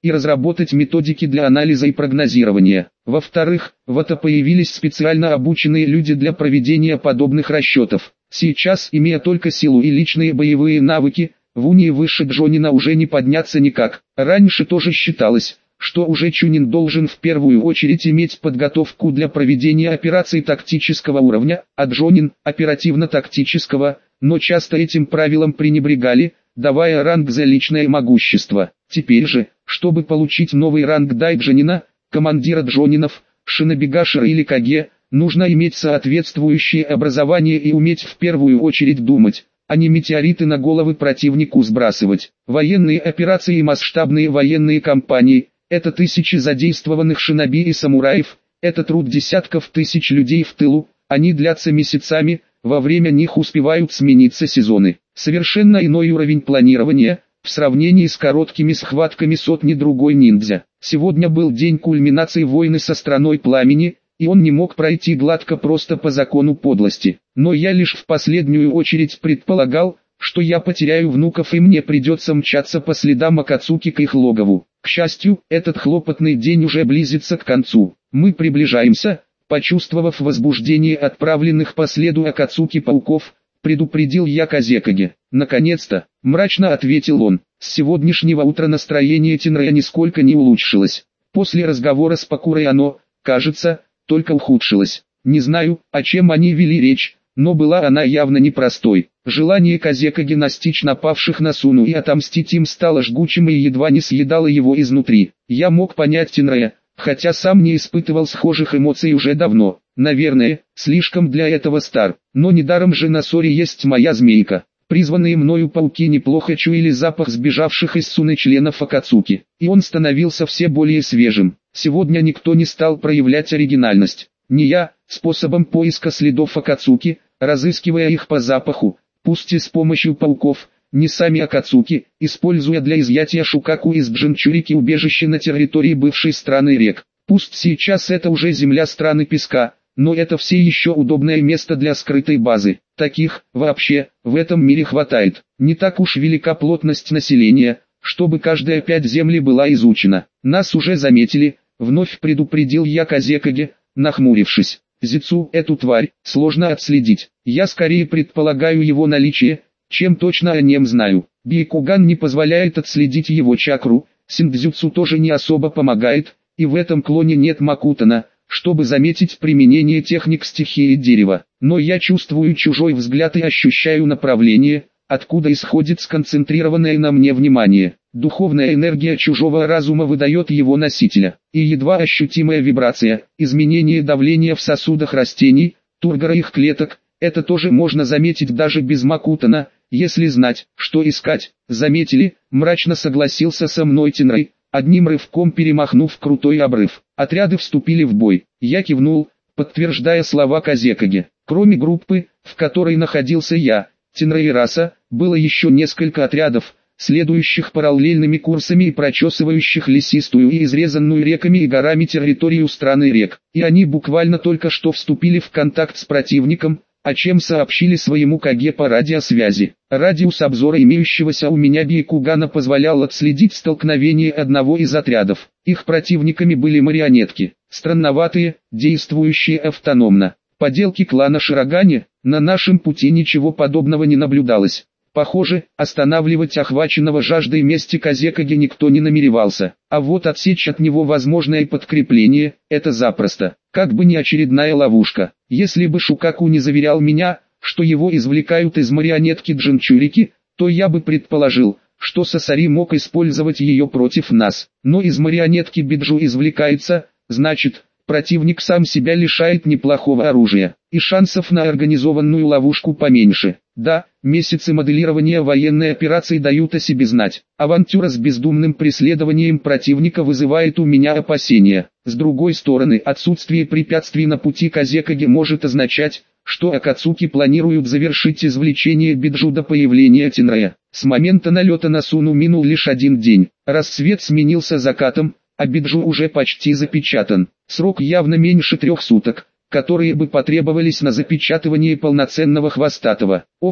и разработать методики для анализа и прогнозирования. Во-вторых, в АТО появились специально обученные люди для проведения подобных расчетов. Сейчас, имея только силу и личные боевые навыки, в унии выше Джонина уже не подняться никак. Раньше тоже считалось, что уже Чунин должен в первую очередь иметь подготовку для проведения операций тактического уровня, а Джонин – оперативно-тактического, но часто этим правилом пренебрегали, давая ранг за личное могущество. Теперь же, чтобы получить новый ранг Дайджонина, командира Джонинов, Шинобигашера или Каге, нужно иметь соответствующее образование и уметь в первую очередь думать, а не метеориты на головы противнику сбрасывать. Военные операции и масштабные военные кампании – это тысячи задействованных шиноби и самураев, это труд десятков тысяч людей в тылу, они длятся месяцами, во время них успевают смениться сезоны. Совершенно иной уровень планирования, в сравнении с короткими схватками сотни другой ниндзя. Сегодня был день кульминации войны со страной пламени, и он не мог пройти гладко просто по закону подлости. Но я лишь в последнюю очередь предполагал, что я потеряю внуков и мне придется мчаться по следам Акацуки к их логову. К счастью, этот хлопотный день уже близится к концу. Мы приближаемся, почувствовав возбуждение отправленных по следу Акацуки пауков, предупредил я Казекаге. Наконец-то, мрачно ответил он, с сегодняшнего утра настроение Тинрея нисколько не улучшилось. После разговора с Покурой оно, кажется, только ухудшилось. Не знаю, о чем они вели речь, но была она явно непростой. Желание Казекаги настичь напавших на Суну и отомстить им стало жгучим и едва не съедало его изнутри. Я мог понять Тинрея, хотя сам не испытывал схожих эмоций уже давно. Наверное, слишком для этого стар, но недаром же на Сори есть моя змейка. Призванные мною пауки неплохо чуяли запах сбежавших из Суны членов Акацуки, и он становился все более свежим. Сегодня никто не стал проявлять оригинальность. Не я, способом поиска следов Акацуки, разыскивая их по запаху, пусть и с помощью пауков, не сами Акацуки, используя для изъятия Шукаку из Джинчурики убежище на территории бывшей страны рек. Пусть сейчас это уже земля страны песка, но это все еще удобное место для скрытой базы. Таких, вообще, в этом мире хватает. Не так уж велика плотность населения, чтобы каждая пять земли была изучена. Нас уже заметили, вновь предупредил я Казекаге, нахмурившись. Зицу, эту тварь, сложно отследить. Я скорее предполагаю его наличие, чем точно о нем знаю. Бейкуган не позволяет отследить его чакру, синдзюцу тоже не особо помогает, и в этом клоне нет Макутана, чтобы заметить применение техник стихии дерева. Но я чувствую чужой взгляд и ощущаю направление, откуда исходит сконцентрированное на мне внимание. Духовная энергия чужого разума выдает его носителя, и едва ощутимая вибрация, изменение давления в сосудах растений, тургора их клеток, это тоже можно заметить даже без Макутана, если знать, что искать. Заметили, мрачно согласился со мной Тинрей, одним рывком перемахнув крутой обрыв. Отряды вступили в бой. Я кивнул, подтверждая слова Казекаги. Кроме группы, в которой находился я, Тинрей и Раса, было еще несколько отрядов, следующих параллельными курсами и прочесывающих лесистую и изрезанную реками и горами территорию страны рек. И они буквально только что вступили в контакт с противником, о чем сообщили своему Каге по радиосвязи. Радиус обзора имеющегося у меня Бейкугана позволял отследить столкновение одного из отрядов. Их противниками были марионетки, странноватые, действующие автономно. Поделки клана Широгани, на нашем пути ничего подобного не наблюдалось. Похоже, останавливать охваченного жаждой мести Казекаги никто не намеревался, а вот отсечь от него возможное подкрепление – это запросто, как бы не очередная ловушка. Если бы Шукаку не заверял меня, что его извлекают из марионетки Джинчурики, то я бы предположил, что Сасари мог использовать ее против нас. Но из марионетки Биджу извлекается, значит, противник сам себя лишает неплохого оружия, и шансов на организованную ловушку поменьше. Да, месяцы моделирования военной операции дают о себе знать. Авантюра с бездумным преследованием противника вызывает у меня опасения. С другой стороны, отсутствие препятствий на пути Казекаги может означать, что Акацуки планируют завершить извлечение Биджу до появления Тинрея. С момента налета на Суну минул лишь один день. Рассвет сменился закатом, а Биджу уже почти запечатан. Срок явно меньше трех суток, которые бы потребовались на запечатывание полноценного хвостатого. Ох,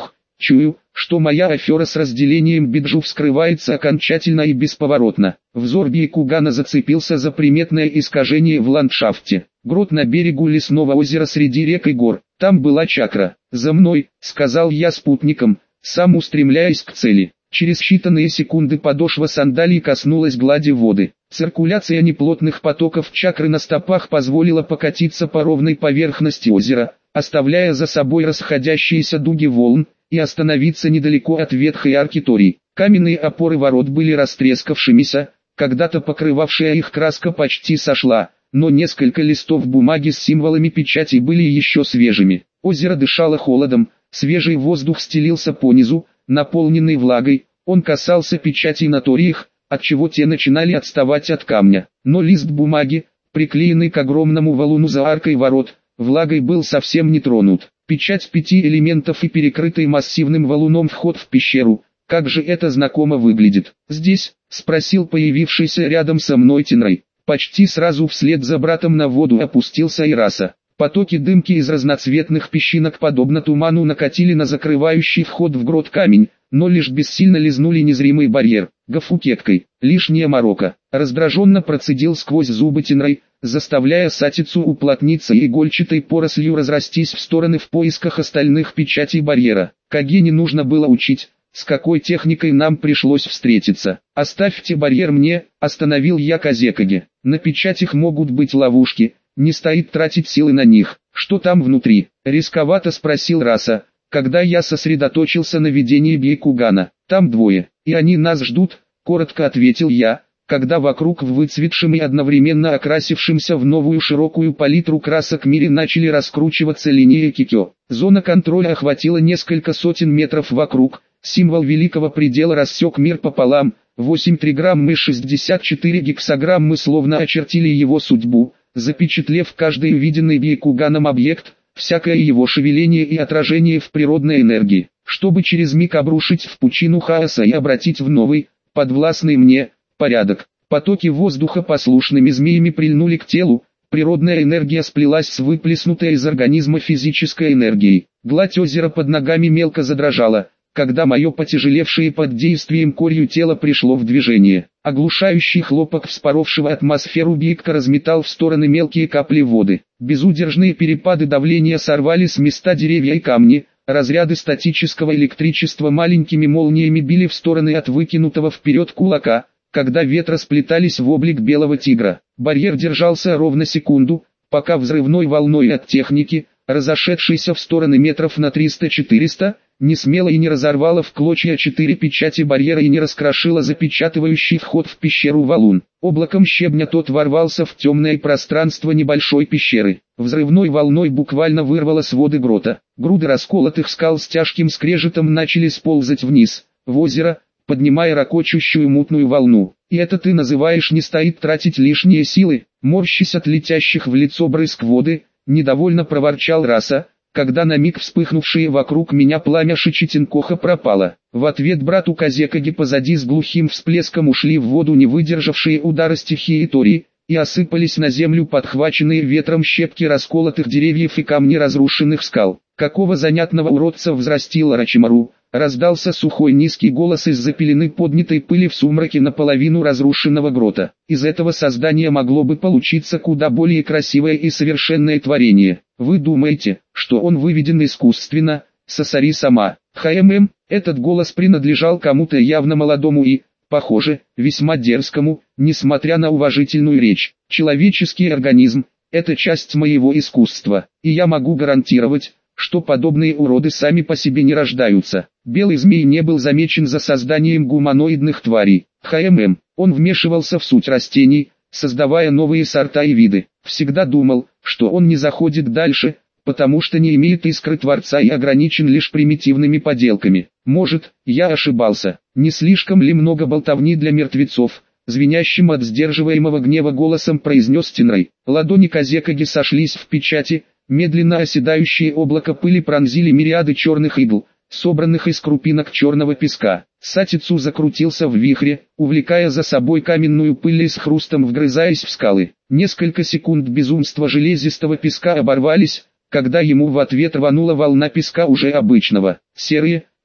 Чую, что моя афера с разделением Биджу вскрывается окончательно и бесповоротно. Взор Бейкугана зацепился за приметное искажение в ландшафте. Грот на берегу лесного озера среди рек и гор. Там была чакра. «За мной», — сказал я спутникам, сам устремляясь к цели. Через считанные секунды подошва сандалий коснулась глади воды. Циркуляция неплотных потоков чакры на стопах позволила покатиться по ровной поверхности озера, оставляя за собой расходящиеся дуги волн, и остановиться недалеко от ветхой арки Тори. Каменные опоры ворот были растрескавшимися, когда-то покрывавшая их краска почти сошла, но несколько листов бумаги с символами печати были еще свежими. Озеро дышало холодом, свежий воздух стелился по низу, наполненный влагой, он касался печатей на ториях, отчего те начинали отставать от камня. Но лист бумаги, приклеенный к огромному валуну за аркой ворот, влагой был совсем не тронут. Печать пяти элементов и перекрытый массивным валуном вход в пещеру. Как же это знакомо выглядит. «Здесь?» — спросил появившийся рядом со мной Тинрай. Почти сразу вслед за братом на воду опустился Ираса. Потоки дымки из разноцветных песчинок подобно туману накатили на закрывающий вход в грот камень, но лишь бессильно лизнули незримый барьер. Гафукеткой, лишняя морока. Раздраженно процедил сквозь зубы Тинрай, заставляя сатицу уплотниться и игольчатой порослью разрастись в стороны в поисках остальных печатей барьера. Каге не нужно было учить, с какой техникой нам пришлось встретиться. «Оставьте барьер мне», — остановил я Казекаге. «На печатях могут быть ловушки, не стоит тратить силы на них». «Что там внутри?» — рисковато спросил Раса, когда я сосредоточился на видении Бейкугана. «Там двое, и они нас ждут», — коротко ответил я, когда вокруг в выцветшем и одновременно окрасившемся в новую широкую палитру красок мире начали раскручиваться линии Кикё. Зона контроля охватила несколько сотен метров вокруг, символ великого предела рассек мир пополам, восемь триграммы и шестьдесят четыре гексаграммы словно очертили его судьбу, запечатлев каждый увиденный Бейкуганом объект, всякое его шевеление и отражение в природной энергии, чтобы через миг обрушить в пучину хаоса и обратить в новый, подвластный мне, порядок. Потоки воздуха послушными змеями прильнули к телу, природная энергия сплелась с выплеснутой из организма физической энергией. Гладь озера под ногами мелко задрожала, когда мое потяжелевшее под действием корью тело пришло в движение. Оглушающий хлопок вспоровшего атмосферу объекта разметал в стороны мелкие капли воды. Безудержные перепады давления сорвали с места деревья и камни, разряды статического электричества маленькими молниями били в стороны от выкинутого вперед кулака, когда ветры сплетались в облик белого тигра. Барьер держался ровно секунду, пока взрывной волной от техники, разошедшейся в стороны метров на триста-четыреста, не смело и не разорвала в клочья четыре печати барьера и не раскрошила запечатывающий вход в пещеру валун. Облаком щебня тот ворвался в темное пространство небольшой пещеры. Взрывной волной буквально вырвало своды грота. Груды расколотых скал с тяжким скрежетом начали сползать вниз, в озеро, поднимая ракочущую мутную волну. «И это ты называешь не стоит тратить лишние силы?» Морщись от летящих в лицо брызг воды, недовольно проворчал Раса, когда на миг вспыхнувшее вокруг меня пламя Шичитинкоха пропало. В ответ брату Казекаги позади с глухим всплеском ушли в воду не выдержавшие удара стихии Тори, и осыпались на землю подхваченные ветром щепки расколотых деревьев и камни разрушенных скал. «Какого занятного уродца взрастил Орочимару?» Раздался сухой низкий голос из-за пелены поднятой пыли в сумраке наполовину разрушенного грота. Из этого создания могло бы получиться куда более красивое и совершенное творение. Вы думаете, что он выведен искусственно? Сасари сама. ХММ, этот голос принадлежал кому-то явно молодому и, похоже, весьма дерзкому, несмотря на уважительную речь. Человеческий организм – это часть моего искусства, и я могу гарантировать, что подобные уроды сами по себе не рождаются. Белый змей не был замечен за созданием гуманоидных тварей. ХММ, он вмешивался в суть растений, создавая новые сорта и виды. Всегда думал, что он не заходит дальше, потому что не имеет искры Творца и ограничен лишь примитивными поделками. Может, я ошибался. Не слишком ли много болтовни для мертвецов? Звенящим от сдерживаемого гнева голосом произнес Тинрай. Ладони Казекаги сошлись в печати. Медленно оседающие облако пыли пронзили мириады черных игл, собранных из крупинок черного песка. Сатицу закрутился в вихре, увлекая за собой каменную пыль и с хрустом вгрызаясь в скалы. Несколько секунд безумства железистого песка оборвались, когда ему в ответ рванула волна песка уже обычного. Серые,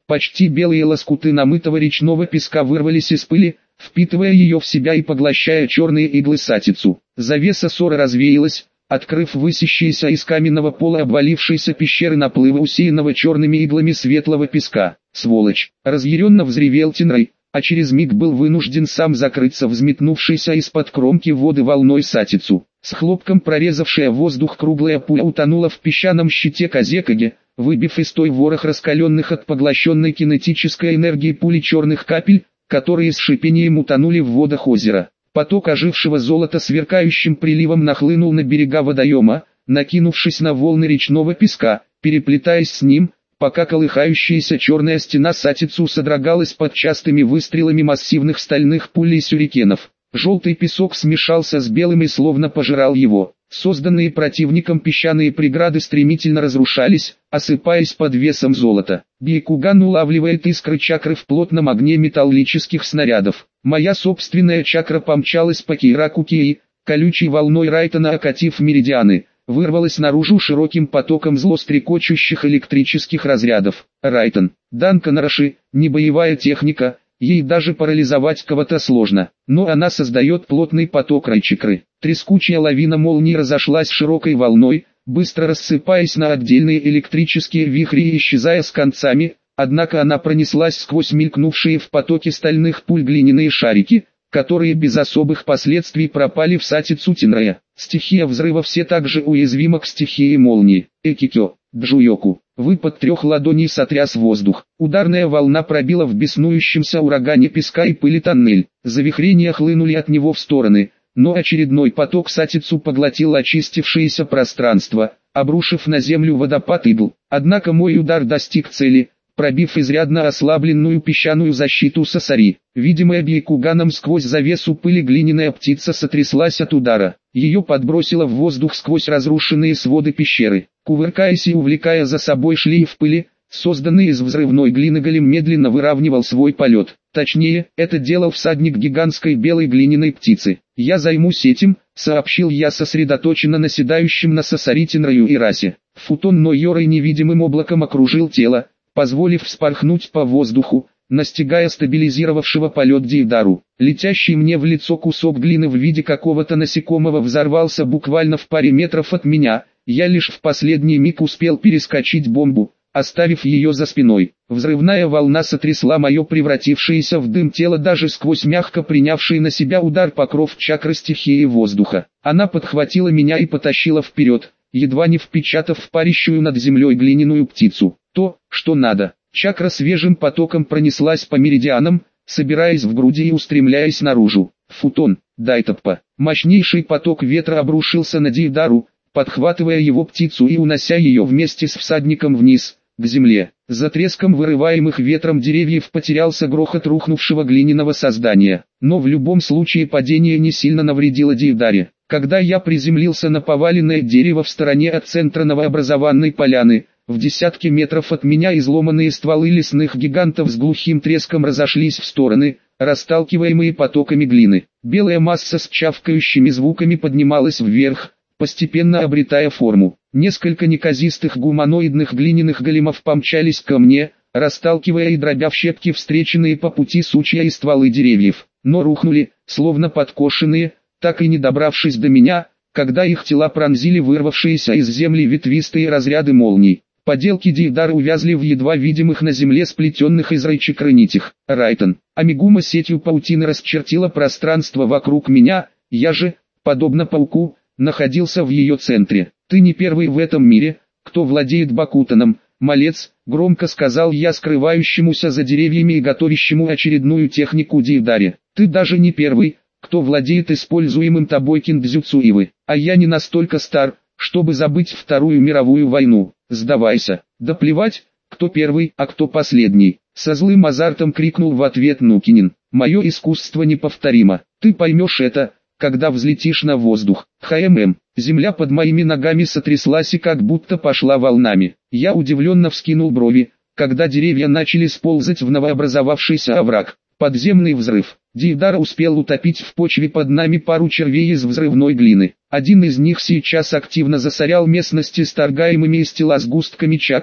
Почти белые лоскуты намытого речного песка вырвались из пыли, впитывая ее в себя и поглощая черные иглы сатицу. Завеса ссора развеялась, открыв высящиеся из каменного пола обвалившиеся пещеры наплыва усеянного черными иглами светлого песка. «Сволочь!» — разъяренно взревел Тинрей, а через миг был вынужден сам закрыться взметнувшейся из-под кромки воды волной сатицу. С хлопком прорезавшая воздух круглая пуля утонула в песчаном щите Казекаги, выбив из той ворох раскаленных от поглощенной кинетической энергии пули черных капель, которые с шипением утонули в водах озера. Поток ожившего золота сверкающим приливом нахлынул на берега водоема, накинувшись на волны речного песка, переплетаясь с ним, пока колыхающаяся черная стена сатицу содрогалась под частыми выстрелами массивных стальных пулей сюрикенов. Желтый песок смешался с белым и словно пожирал его. Созданные противником песчаные преграды стремительно разрушались, осыпаясь под весом золота. Бейкуган улавливает искры чакры в плотном огне металлических снарядов. Моя собственная чакра помчалась по Кейраку Кии, колючей волной Райтона окатив меридианы, вырвалась наружу широким потоком зло стрекочущих электрических разрядов. Райтон, Данкан Раши, не боевая техника, ей даже парализовать кого-то сложно, но она создает плотный поток райчакры. Трескучая лавина молний разошлась широкой волной, быстро рассыпаясь на отдельные электрические вихри и исчезая с концами, однако она пронеслась сквозь мелькнувшие в потоке стальных пуль глиняные шарики, которые без особых последствий пропали в сатицу Тинрея. Стихия взрыва все так же уязвима к стихии молнии. Экикё, Джуёку. Выпад трех ладоней сотряс воздух. Ударная волна пробила в беснующемся урагане песка и пыли тоннель. Завихрения хлынули от него в стороны, но очередной поток сатицу поглотил очистившееся пространство, обрушив на землю водопад игл. Однако мой удар достиг цели, пробив изрядно ослабленную песчаную защиту Сасари. Видимая Бейкуганом сквозь завесу пыли глиняная птица сотряслась от удара. Ее подбросило в воздух сквозь разрушенные своды пещеры. Кувыркаясь и увлекая за собой шлейф пыли, созданный из взрывной глины голем медленно выравнивал свой полет. Точнее, это делал всадник гигантской белой глиняной птицы. «Я займусь этим», — сообщил я сосредоточенно наседающим на Сасари Тинраю и Расе. Футон Нойорой невидимым облаком окружил тело, позволив вспорхнуть по воздуху, настигая стабилизировавшего полет Дейдару. Летящий мне в лицо кусок глины в виде какого-то насекомого взорвался буквально в паре метров от меня, я лишь в последний миг успел перескочить бомбу, оставив ее за спиной. Взрывная волна сотрясла мое превратившееся в дым тело даже сквозь мягко принявший на себя удар покров чакры стихии воздуха. Она подхватила меня и потащила вперед, едва не впечатав в парящую над землей глиняную птицу. То, что надо. Чакра свежим потоком пронеслась по меридианам, собираясь в груди и устремляясь наружу. Футон, Дайтаппа. Мощнейший поток ветра обрушился на Дейдару, подхватывая его птицу и унося ее вместе с всадником вниз, к земле. За треском вырываемых ветром деревьев потерялся грохот рухнувшего глиняного создания. Но в любом случае падение не сильно навредило Дейдаре. Когда я приземлился на поваленное дерево в стороне от центра новообразованной поляны, в десятки метров от меня изломанные стволы лесных гигантов с глухим треском разошлись в стороны, расталкиваемые потоками глины. Белая масса с чавкающими звуками поднималась вверх, постепенно обретая форму. Несколько неказистых гуманоидных глиняных големов помчались ко мне, расталкивая и дробя в щепки встреченные по пути сучья и стволы деревьев, но рухнули, словно подкошенные, так и не добравшись до меня, когда их тела пронзили вырвавшиеся из земли ветвистые разряды молний. Поделки Дейдара увязли в едва видимых на земле сплетенных из райчакры нитях. Райтон, Амигума сетью паутины расчертила пространство вокруг меня, я же, подобно пауку, находился в ее центре. «Ты не первый в этом мире, кто владеет Бакутаном, малец», — громко сказал я скрывающемуся за деревьями и готовящему очередную технику Дейдаре. «Ты даже не первый, кто владеет используемым тобой киндзюцуивы, а я не настолько стар, чтобы забыть Вторую мировую войну. Сдавайся». «Да плевать, кто первый, а кто последний», — со злым азартом крикнул в ответ Нукинин. «Мое искусство неповторимо. Ты поймешь это, когда взлетишь на воздух». ХММ. Земля под моими ногами сотряслась и как будто пошла волнами. Я удивленно вскинул брови, когда деревья начали сползать в новообразовавшийся овраг. Подземный взрыв. Дейдар успел утопить в почве под нами пару червей из взрывной глины. Один из них сейчас активно засорял местности сторгаемыми из тела сгустками чакры,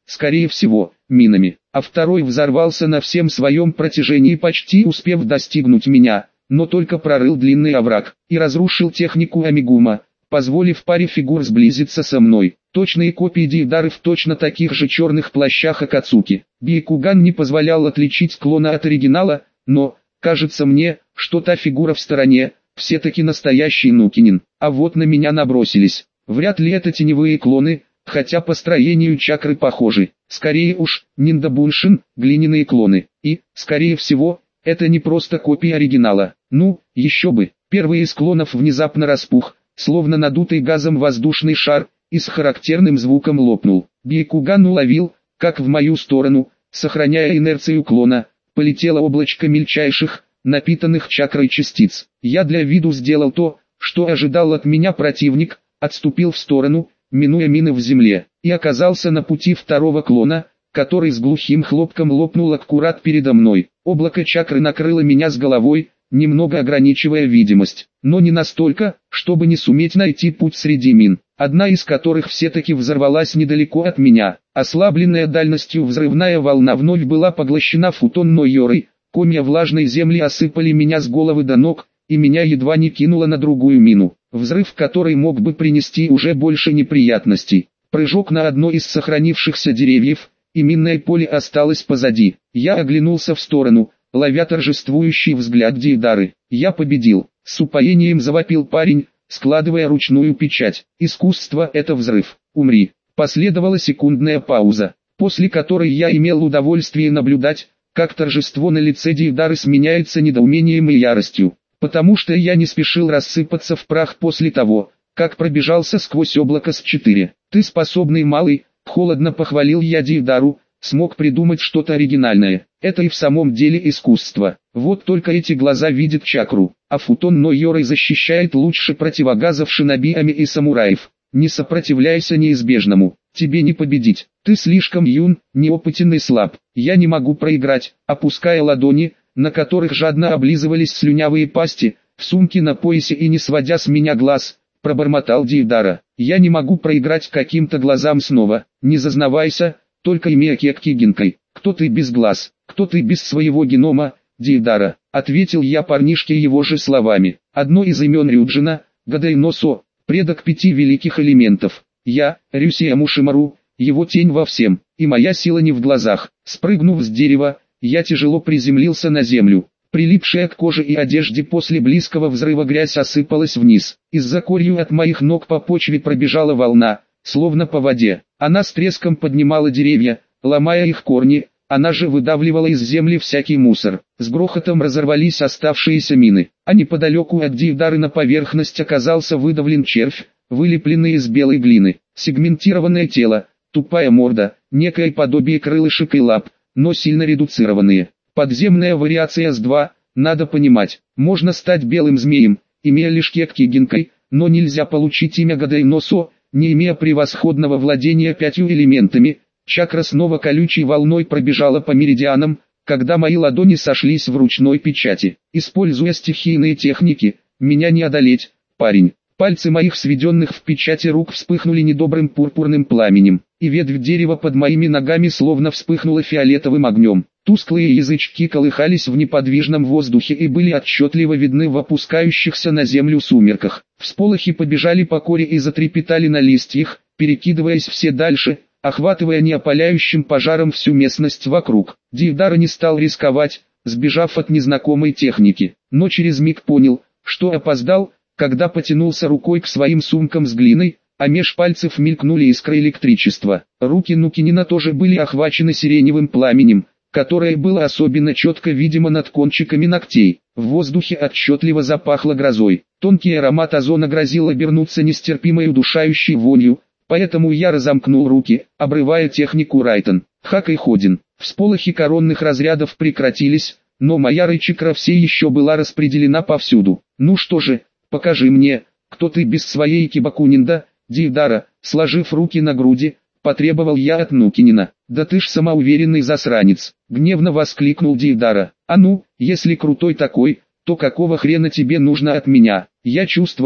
скорее всего, минами, а второй взорвался на всем своем протяжении, почти успев достигнуть меня, но только прорыл длинный овраг и разрушил технику Амигума, позволив паре фигур сблизиться со мной. Точные копии Дейдары в точно таких же черных плащах Акацуки. Бейкуган не позволял отличить клона от оригинала, но, кажется мне, что та фигура в стороне, все-таки настоящий Нукинин. А вот на меня набросились. Вряд ли это теневые клоны, хотя по строению чакры похожи. Скорее уж, Ниндабуншин, глиняные клоны. И, скорее всего, это не просто копия оригинала. Ну, еще бы. Первый из клонов внезапно распух, словно надутый газом воздушный шар, и с характерным звуком лопнул. Бейкуган уловил, как в мою сторону, сохраняя инерцию клона, полетело облачко мельчайших, напитанных чакрой частиц. Я для виду сделал то, что ожидал от меня противник, отступил в сторону, минуя мины в земле, и оказался на пути второго клона, который с глухим хлопком лопнул аккурат передо мной. Облако чакры накрыло меня с головой, немного ограничивая видимость, но не настолько, чтобы не суметь найти путь среди мин, одна из которых все-таки взорвалась недалеко от меня. Ослабленная дальностью взрывная волна вновь была поглощена футонной йорой, комья влажной земли осыпали меня с головы до ног, и меня едва не кинуло на другую мину, взрыв которой мог бы принести уже больше неприятностей. Прыжок на одно из сохранившихся деревьев, и минное поле осталось позади. Я оглянулся в сторону, ловя торжествующий взгляд Дейдары. «Я победил!» — с упоением завопил парень, складывая ручную печать. «Искусство — это взрыв. Умри!» Последовала секундная пауза, после которой я имел удовольствие наблюдать, как торжество на лице Дейдары сменяется недоумением и яростью, потому что я не спешил рассыпаться в прах после того, как пробежался сквозь облако с четыре. «Ты способный малый», — холодно похвалил я Дейдару, смог придумать что-то оригинальное. Это и в самом деле искусство. Вот только эти глаза видят чакру, а футонной йорой защищает лучше противогазов шинобиами и самураев. Не сопротивляйся неизбежному, тебе не победить. Ты слишком юн, неопытен и слаб. Я не могу проиграть. Опуская ладони, на которых жадно облизывались слюнявые пасти, в сумке на поясе и не сводя с меня глаз, пробормотал Дейдара. Я не могу проиграть каким-то глазам снова. Не зазнавайся, только имея кекки гинкой. Кто ты без глаз? Кто ты без своего генома, Дейдара? Ответил я парнишке его же словами. Одно из имен Рюджина, Гадайносо, предок пяти великих элементов. Я, Рюсия Мушимару, его тень во всем, и моя сила не в глазах. Спрыгнув с дерева, я тяжело приземлился на землю. Прилипшая к коже и одежде после близкого взрыва грязь осыпалась вниз. Из-за корью от моих ног по почве пробежала волна, словно по воде. Она с треском поднимала деревья, ломая их корни, она же выдавливала из земли всякий мусор. С грохотом разорвались оставшиеся мины, а неподалеку от Дейдары на поверхность оказался выдавлен червь, вылепленный из белой глины. Сегментированное тело, тупая морда, некое подобие крылышек и лап, но сильно редуцированные. Подземная вариация эс два, надо понимать, можно стать белым змеем, имея лишь кекки гинкой, но нельзя получить имя Гадайносо, не имея превосходного владения пятью элементами. Чакра снова колючей волной пробежала по меридианам, когда мои ладони сошлись в ручной печати. Используя стихийные техники, меня не одолеть, парень. Пальцы моих сведенных в печати рук вспыхнули недобрым пурпурным пламенем, и ветвь дерева под моими ногами словно вспыхнула фиолетовым огнем. Тусклые язычки колыхались в неподвижном воздухе и были отчетливо видны в опускающихся на землю сумерках. Всполохи побежали по коре и затрепетали на листьях, перекидываясь все дальше, охватывая неопаляющим пожаром всю местность вокруг. Дейдара не стал рисковать, сбежав от незнакомой техники, но через миг понял, что опоздал, когда потянулся рукой к своим сумкам с глиной, а меж пальцев мелькнули искры электричества. Руки Нукинина тоже были охвачены сиреневым пламенем, которое было особенно четко видимо над кончиками ногтей. В воздухе отчетливо запахло грозой. Тонкий аромат озона грозил обернуться нестерпимой удушающей вонью, поэтому я разомкнул руки, обрывая технику Райтон. Хак и Ходин. Всполохи коронных разрядов прекратились, но моя рычикра все еще была распределена повсюду. Ну что же, покажи мне, кто ты без своей Кибакунинда, Дейдара. Сложив руки на груди, потребовал я от Нукинина. «Да ты ж самоуверенный засранец!» — гневно воскликнул Дейдара. «А ну, если крутой такой, то какого хрена тебе нужно от меня?» Я чувствовал,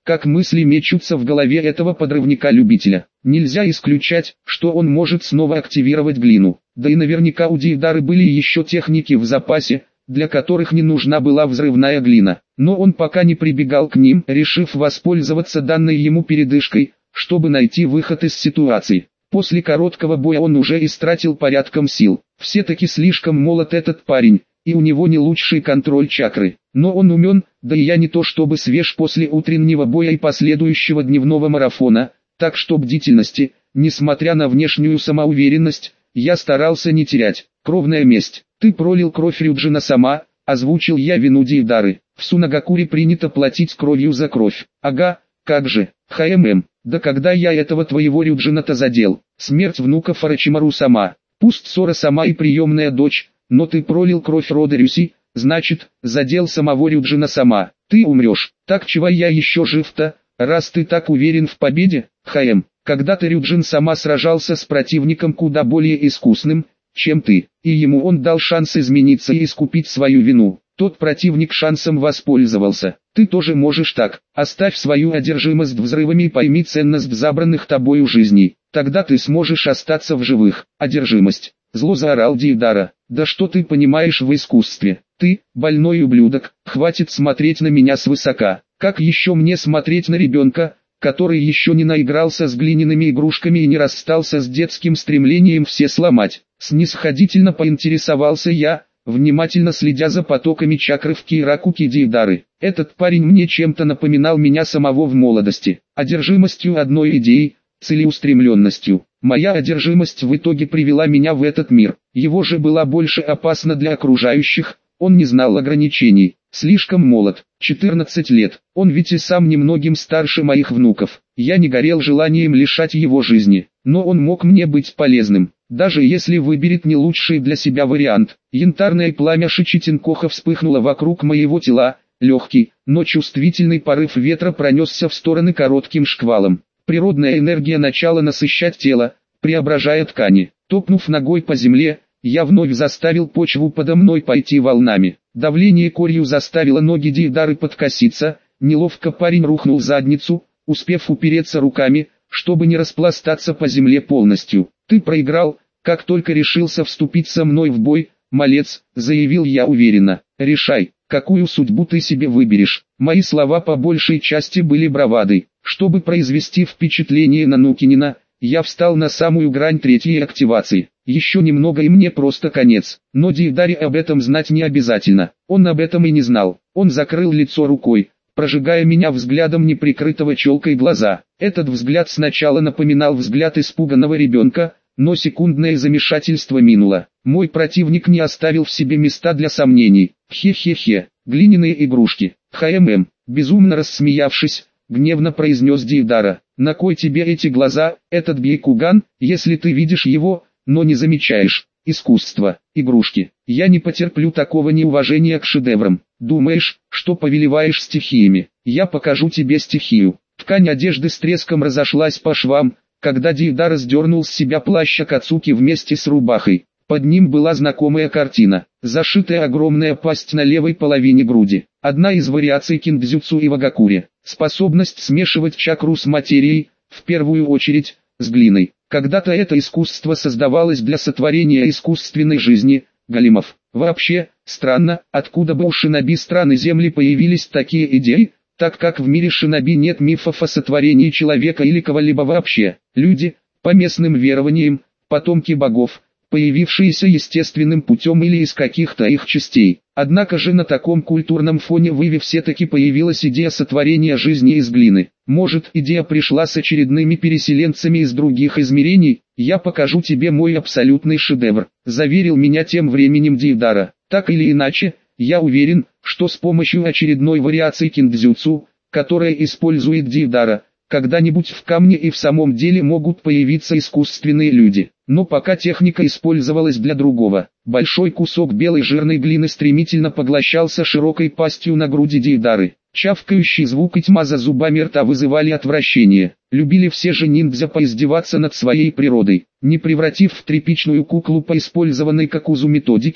как мысли мечутся в голове этого подрывника-любителя. Нельзя исключать, что он может снова активировать глину. Да и наверняка у Дейдары были еще техники в запасе, для которых не нужна была взрывная глина. Но он пока не прибегал к ним, решив воспользоваться данной ему передышкой, чтобы найти выход из ситуации. После короткого боя он уже истратил порядком сил. Все-таки слишком молод этот парень, и у него не лучший контроль чакры. Но он умен, да и я не то чтобы свеж после утреннего боя и последующего дневного марафона, так что бдительности, несмотря на внешнюю самоуверенность, я старался не терять. Кровная месть. Ты пролил кровь Рюджина сама, озвучил я вину Дейдары. В Сунагакуре принято платить кровью за кровь. Ага, как же, ХММ, да когда я этого твоего Рюджина-то задел? Смерть внука Фарачимару сама. Пусть Сора сама и приемная дочь, но ты пролил кровь рода Рюси, значит, задел самого Рюджина сама. Ты умрешь. Так чего я еще жив-то, раз ты так уверен в победе? ХМ, когда-то Рюджин сама сражался с противником куда более искусным, чем ты, и ему он дал шанс измениться и искупить свою вину. Тот противник шансом воспользовался. Ты тоже можешь так. Оставь свою одержимость взрывами и пойми ценность забранных тобою жизней. Тогда ты сможешь остаться в живых. Одержимость. Зло заорал Дейдара. Да что ты понимаешь в искусстве? Ты, больной ублюдок, хватит смотреть на меня свысока. Как еще мне смотреть на ребенка, который еще не наигрался с глиняными игрушками и не расстался с детским стремлением все сломать? Снисходительно поинтересовался я, внимательно следя за потоками чакры в Кейракуке Дейдары. Этот парень мне чем-то напоминал меня самого в молодости. Одержимостью одной идеи, целеустремленностью. Моя одержимость в итоге привела меня в этот мир. Его же была больше опасна для окружающих, он не знал ограничений. Слишком молод, четырнадцать лет, он ведь и сам немногим старше моих внуков. Я не горел желанием лишать его жизни, но он мог мне быть полезным, даже если выберет не лучший для себя вариант. Янтарное пламя Шичитинкоха вспыхнуло вокруг моего тела, легкий, но чувствительный порыв ветра пронесся в стороны коротким шквалом. Природная энергия начала насыщать тело, преображая ткани. Топнув ногой по земле, я вновь заставил почву подо мной пойти волнами. Давление корью заставило ноги Дейдары подкоситься, неловко парень рухнул в задницу, успев упереться руками, чтобы не распластаться по земле полностью. «Ты проиграл, как только решился вступить со мной в бой, малец», — заявил я уверенно. «Решай, какую судьбу ты себе выберешь». Мои слова по большей части были бравадой. Чтобы произвести впечатление на Нукинина, я встал на самую грань третьей активации. Еще немного и мне просто конец. Но Дейдаре об этом знать не обязательно. Он об этом и не знал. Он закрыл лицо рукой, прожигая меня взглядом неприкрытого челкой глаза. Этот взгляд сначала напоминал взгляд испуганного ребенка, но секундное замешательство минуло. Мой противник не оставил в себе места для сомнений. Хе-хе-хе, глиняные игрушки. ХММ, безумно рассмеявшись, гневно произнес Дейдара. «На кой тебе эти глаза, этот Бейкуган, если ты видишь его, но не замечаешь? Искусство, игрушки. Я не потерплю такого неуважения к шедеврам. Думаешь, что повелеваешь стихиями? Я покажу тебе стихию». Ткань одежды с треском разошлась по швам, когда Дейдара сдернул с себя плащ Акацуки вместе с рубахой. Под ним была знакомая картина, зашитая огромная пасть на левой половине груди. Одна из вариаций киндзюцу и вагакуре. Способность смешивать чакру с материей, в первую очередь, с глиной. Когда-то это искусство создавалось для сотворения искусственной жизни, големов. Вообще, странно, откуда бы у шиноби страны Земли появились такие идеи, так как в мире шиноби нет мифов о сотворении человека или кого-либо вообще. Люди, по местным верованиям, потомки богов, появившиеся естественным путем или из каких-то их частей. Однако же на таком культурном фоне в Иве все-таки появилась идея сотворения жизни из глины. Может, идея пришла с очередными переселенцами из других измерений? Я покажу тебе мой абсолютный шедевр, заверил меня тем временем Дейдара. Так или иначе, я уверен, что с помощью очередной вариации киндзюцу, которая использует Дейдара, когда-нибудь в камне и в самом деле могут появиться искусственные люди. Но пока техника использовалась для другого. Большой кусок белой жирной глины стремительно поглощался широкой пастью на груди Дейдары. Чавкающий звук и тьма за зубами рта вызывали отвращение. Любили все же ниндзя поиздеваться над своей природой. Не превратив в тряпичную куклу по использованной как узу методике,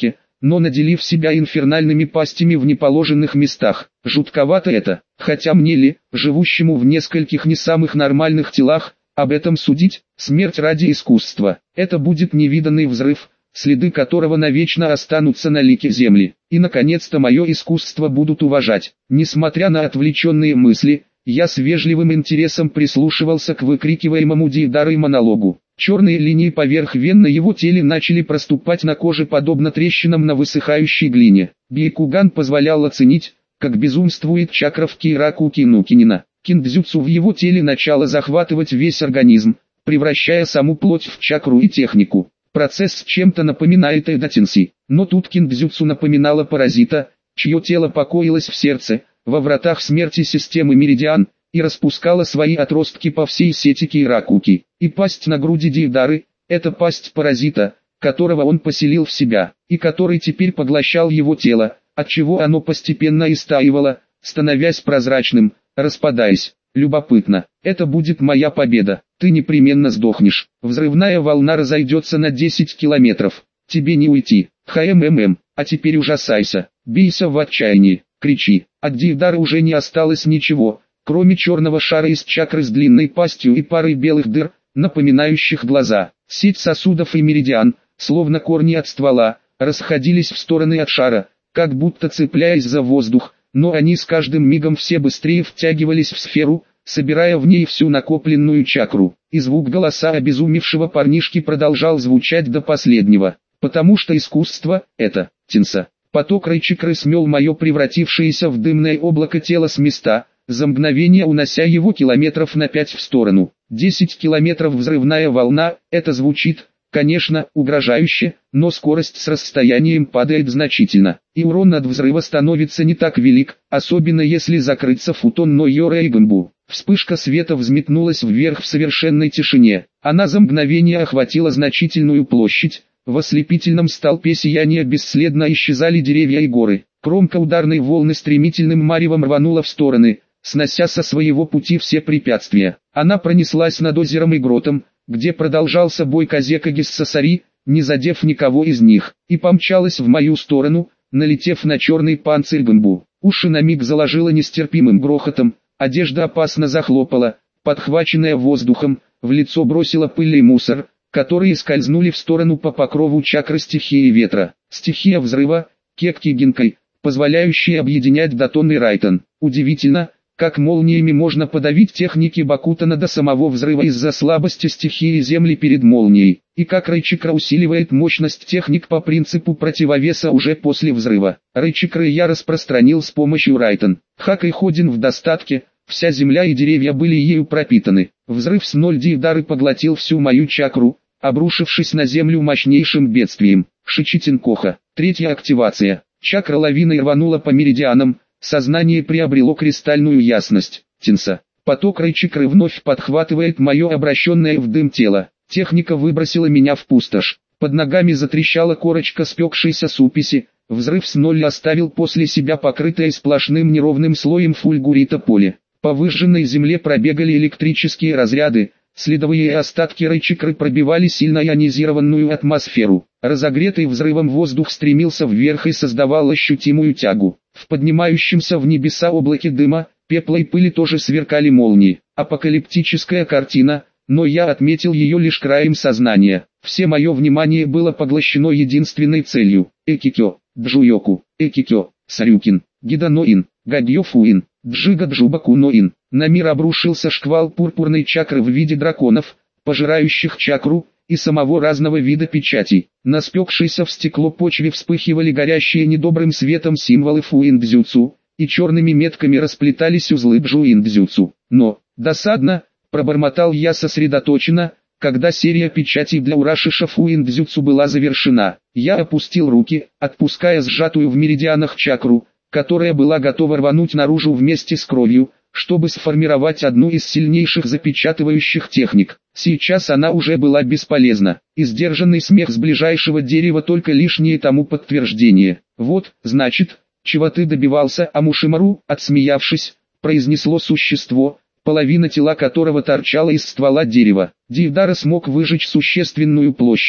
но наделив себя инфернальными пастями в неположенных местах. Жутковато это, хотя мне ли, живущему в нескольких не самых нормальных телах, об этом судить? Смерть ради искусства. Это будет невиданный взрыв, следы которого навечно останутся на лике земли. И наконец-то мое искусство будут уважать. Несмотря на отвлеченные мысли, я с вежливым интересом прислушивался к выкрикиваемому Дейвдарой монологу. Черные линии поверх вен на его теле начали проступать на коже подобно трещинам на высыхающей глине. Бейкуган позволял оценить, как безумствует чакра в Кейраку Кинукинина. Киндзюцу в его теле начало захватывать весь организм, превращая саму плоть в чакру и технику. Процесс чем-то напоминает эдатинси, но тут киндзюцу напоминало паразита, чье тело покоилось в сердце, во вратах смерти системы Меридиан, и распускало свои отростки по всей сети Кейракуки. И пасть на груди Дейвдары – это пасть паразита, которого он поселил в себя, и который теперь поглощал его тело, отчего оно постепенно истаивало, становясь прозрачным, распадаясь. Любопытно, это будет моя победа, ты непременно сдохнешь. Взрывная волна разойдется на десять километров, тебе не уйти. ХММ, а теперь ужасайся, бейся в отчаянии, кричи. От Дейвдары уже не осталось ничего, кроме черного шара из чакры с длинной пастью и парой белых дыр, напоминающих глаза. Сеть сосудов и меридиан, словно корни от ствола, расходились в стороны от шара, как будто цепляясь за воздух, но они с каждым мигом все быстрее втягивались в сферу, собирая в ней всю накопленную чакру. И звук голоса обезумевшего парнишки продолжал звучать до последнего, потому что искусство – это тинса. Поток райчакры смел мое превратившееся в дымное облако тело с места, за мгновение унося его километров на пять в сторону. десять километров взрывная волна, это звучит, конечно, угрожающе, но скорость с расстоянием падает значительно, и урон от взрыва становится не так велик, особенно если закрыться футон Нойора и Гэмбу. Вспышка света взметнулась вверх в совершенной тишине, она за мгновение охватила значительную площадь, в ослепительном столпе сияния бесследно исчезали деревья и горы, кромка ударной волны стремительным маревом рванула в стороны, снося со своего пути все препятствия. Она пронеслась над озером и гротом, где продолжался бой Казекаги с Сасари, не задев никого из них, и помчалась в мою сторону, налетев на черный панцирь Гэмбу. Уши на миг заложило нестерпимым грохотом, одежда опасно захлопала, подхваченная воздухом, в лицо бросила пыль и мусор, которые скользнули в сторону по покрову чакры стихии ветра. Стихия взрыва, Кекки Гинкай, позволяющая объединять Датон и Райтон. Удивительно, как молниями можно подавить техники Бакутана до самого взрыва из-за слабости стихии Земли перед молнией, и как райчакра усиливает мощность техник по принципу противовеса уже после взрыва. Райчакры я распространил с помощью Райтон. Хакой Ходин в достатке, вся земля и деревья были ею пропитаны. Взрыв с ноль Дейвдары поглотил всю мою чакру, обрушившись на землю мощнейшим бедствием. Шичитин Коха. Третья активация. Чакра лавиной рванула по меридианам, сознание приобрело кристальную ясность. Тинса. Поток райчакры вновь подхватывает мое обращенное в дым тело. Техника выбросила меня в пустошь. Под ногами затрещала корочка спекшейся суписи. Взрыв с ноль оставил после себя покрытое сплошным неровным слоем фульгурита поле. По выжженной земле пробегали электрические разряды. Следовые остатки райчакры пробивали сильно ионизированную атмосферу. Разогретый взрывом воздух стремился вверх и создавал ощутимую тягу. В поднимающемся в небеса облаке дыма, пепла и пыли тоже сверкали молнии. Апокалиптическая картина, но я отметил ее лишь краем сознания. Все мое внимание было поглощено единственной целью. Экикё, Джуёку, Экикё, Сарюкин, Гиданоин, Гадьёфуин, Джига Джубакуноин. На мир обрушился шквал пурпурной чакры в виде драконов, пожирающих чакру, и самого разного вида печатей. На спекшейся в стекло почве вспыхивали горящие недобрым светом символы фуиндзюцу, и черными метками расплетались узлы джуиндзюцу. Но, досадно, пробормотал я сосредоточенно, когда серия печатей для урашиша фуиндзюцу была завершена. Я опустил руки, отпуская сжатую в меридианах чакру, которая была готова рвануть наружу вместе с кровью, чтобы сформировать одну из сильнейших запечатывающих техник. Сейчас она уже была бесполезна, и сдержанный смех с ближайшего дерева только лишнее тому подтверждение. «Вот, значит, чего ты добивался, Амушимару?» Отсмеявшись, произнесло существо, половина тела которого торчала из ствола дерева. Дейвдара смог выжечь существенную площадь,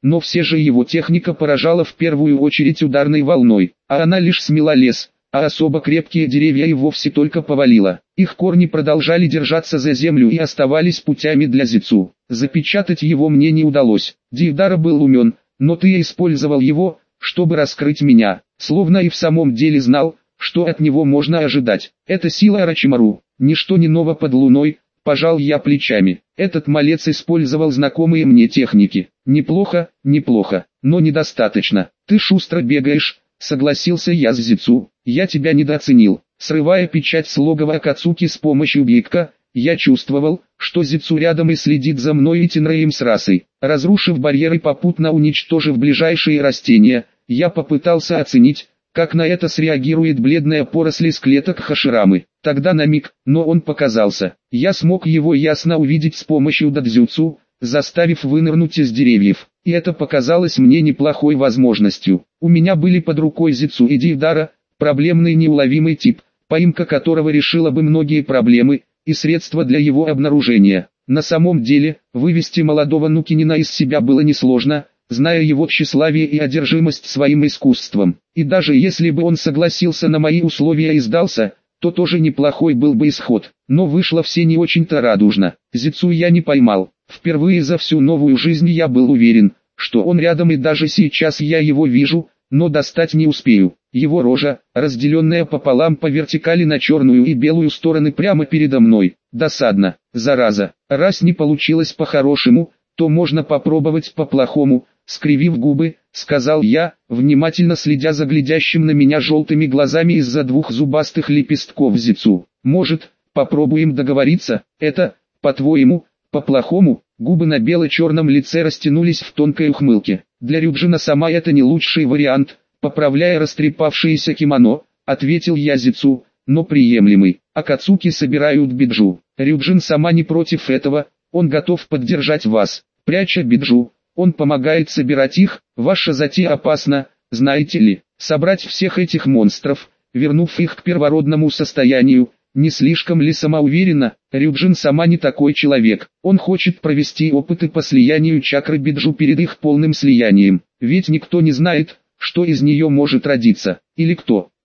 но все же его техника поражала в первую очередь ударной волной, а она лишь смела лес, а особо крепкие деревья и вовсе только повалила. Их корни продолжали держаться за землю и оставались путями для Зицу. Запечатать его мне не удалось. Дейвдара был умен, но ты использовал его, чтобы раскрыть меня, словно и в самом деле знал, что от него можно ожидать. Это сила Орочимару, ничто не ново под луной, пожал я плечами. Этот малец использовал знакомые мне техники. Неплохо, неплохо, но недостаточно. Ты шустро бегаешь, согласился я с Зицу. Я тебя недооценил. Срывая печать с логова Акацуки с помощью Гикка, я чувствовал, что Зицу рядом и следит за мной и Тинреем с расой. Разрушив барьеры, попутно уничтожив ближайшие растения, я попытался оценить, как на это среагирует бледная поросль из клеток Хаширамы. Тогда на миг, но он показался. Я смог его ясно увидеть с помощью дадзюцу, заставив вынырнуть из деревьев. И это показалось мне неплохой возможностью. У меня были под рукой Зицу и Дейвдара, проблемный неуловимый тип, поимка которого решила бы многие проблемы, и средства для его обнаружения. На самом деле, вывести молодого Нукинина из себя было несложно, зная его тщеславие и одержимость своим искусством. И даже если бы он согласился на мои условия и сдался, то тоже неплохой был бы исход. Но вышло все не очень-то радужно. Зицу я не поймал. Впервые за всю новую жизнь я был уверен, что он рядом, и даже сейчас я его вижу, но достать не успею. Его рожа, разделенная пополам по вертикали на черную и белую стороны прямо передо мной. Досадно, зараза. Раз не получилось по-хорошему, то можно попробовать по-плохому. Скривив губы, сказал я, внимательно следя за глядящим на меня желтыми глазами из-за двух зубастых лепестков Зицу. Может, попробуем договориться? Это, по-твоему, по-плохому? Губы на бело-черном лице растянулись в тонкой ухмылке. Для Рюджина сама это не лучший вариант, поправляя растрепавшееся кимоно, ответил я Зицу, но приемлемый. Акацуки собирают биджу. Рюджин сама не против этого, он готов поддержать вас. Пряча биджу, он помогает собирать их. Ваша затея опасна, знаете ли. Собрать всех этих монстров, вернув их к первородному состоянию, не слишком ли самоуверенно? Рюджин сама не такой человек. Он хочет провести опыты по слиянию чакры биджу перед их полным слиянием. Ведь никто не знает, что из нее может родиться. Или кто?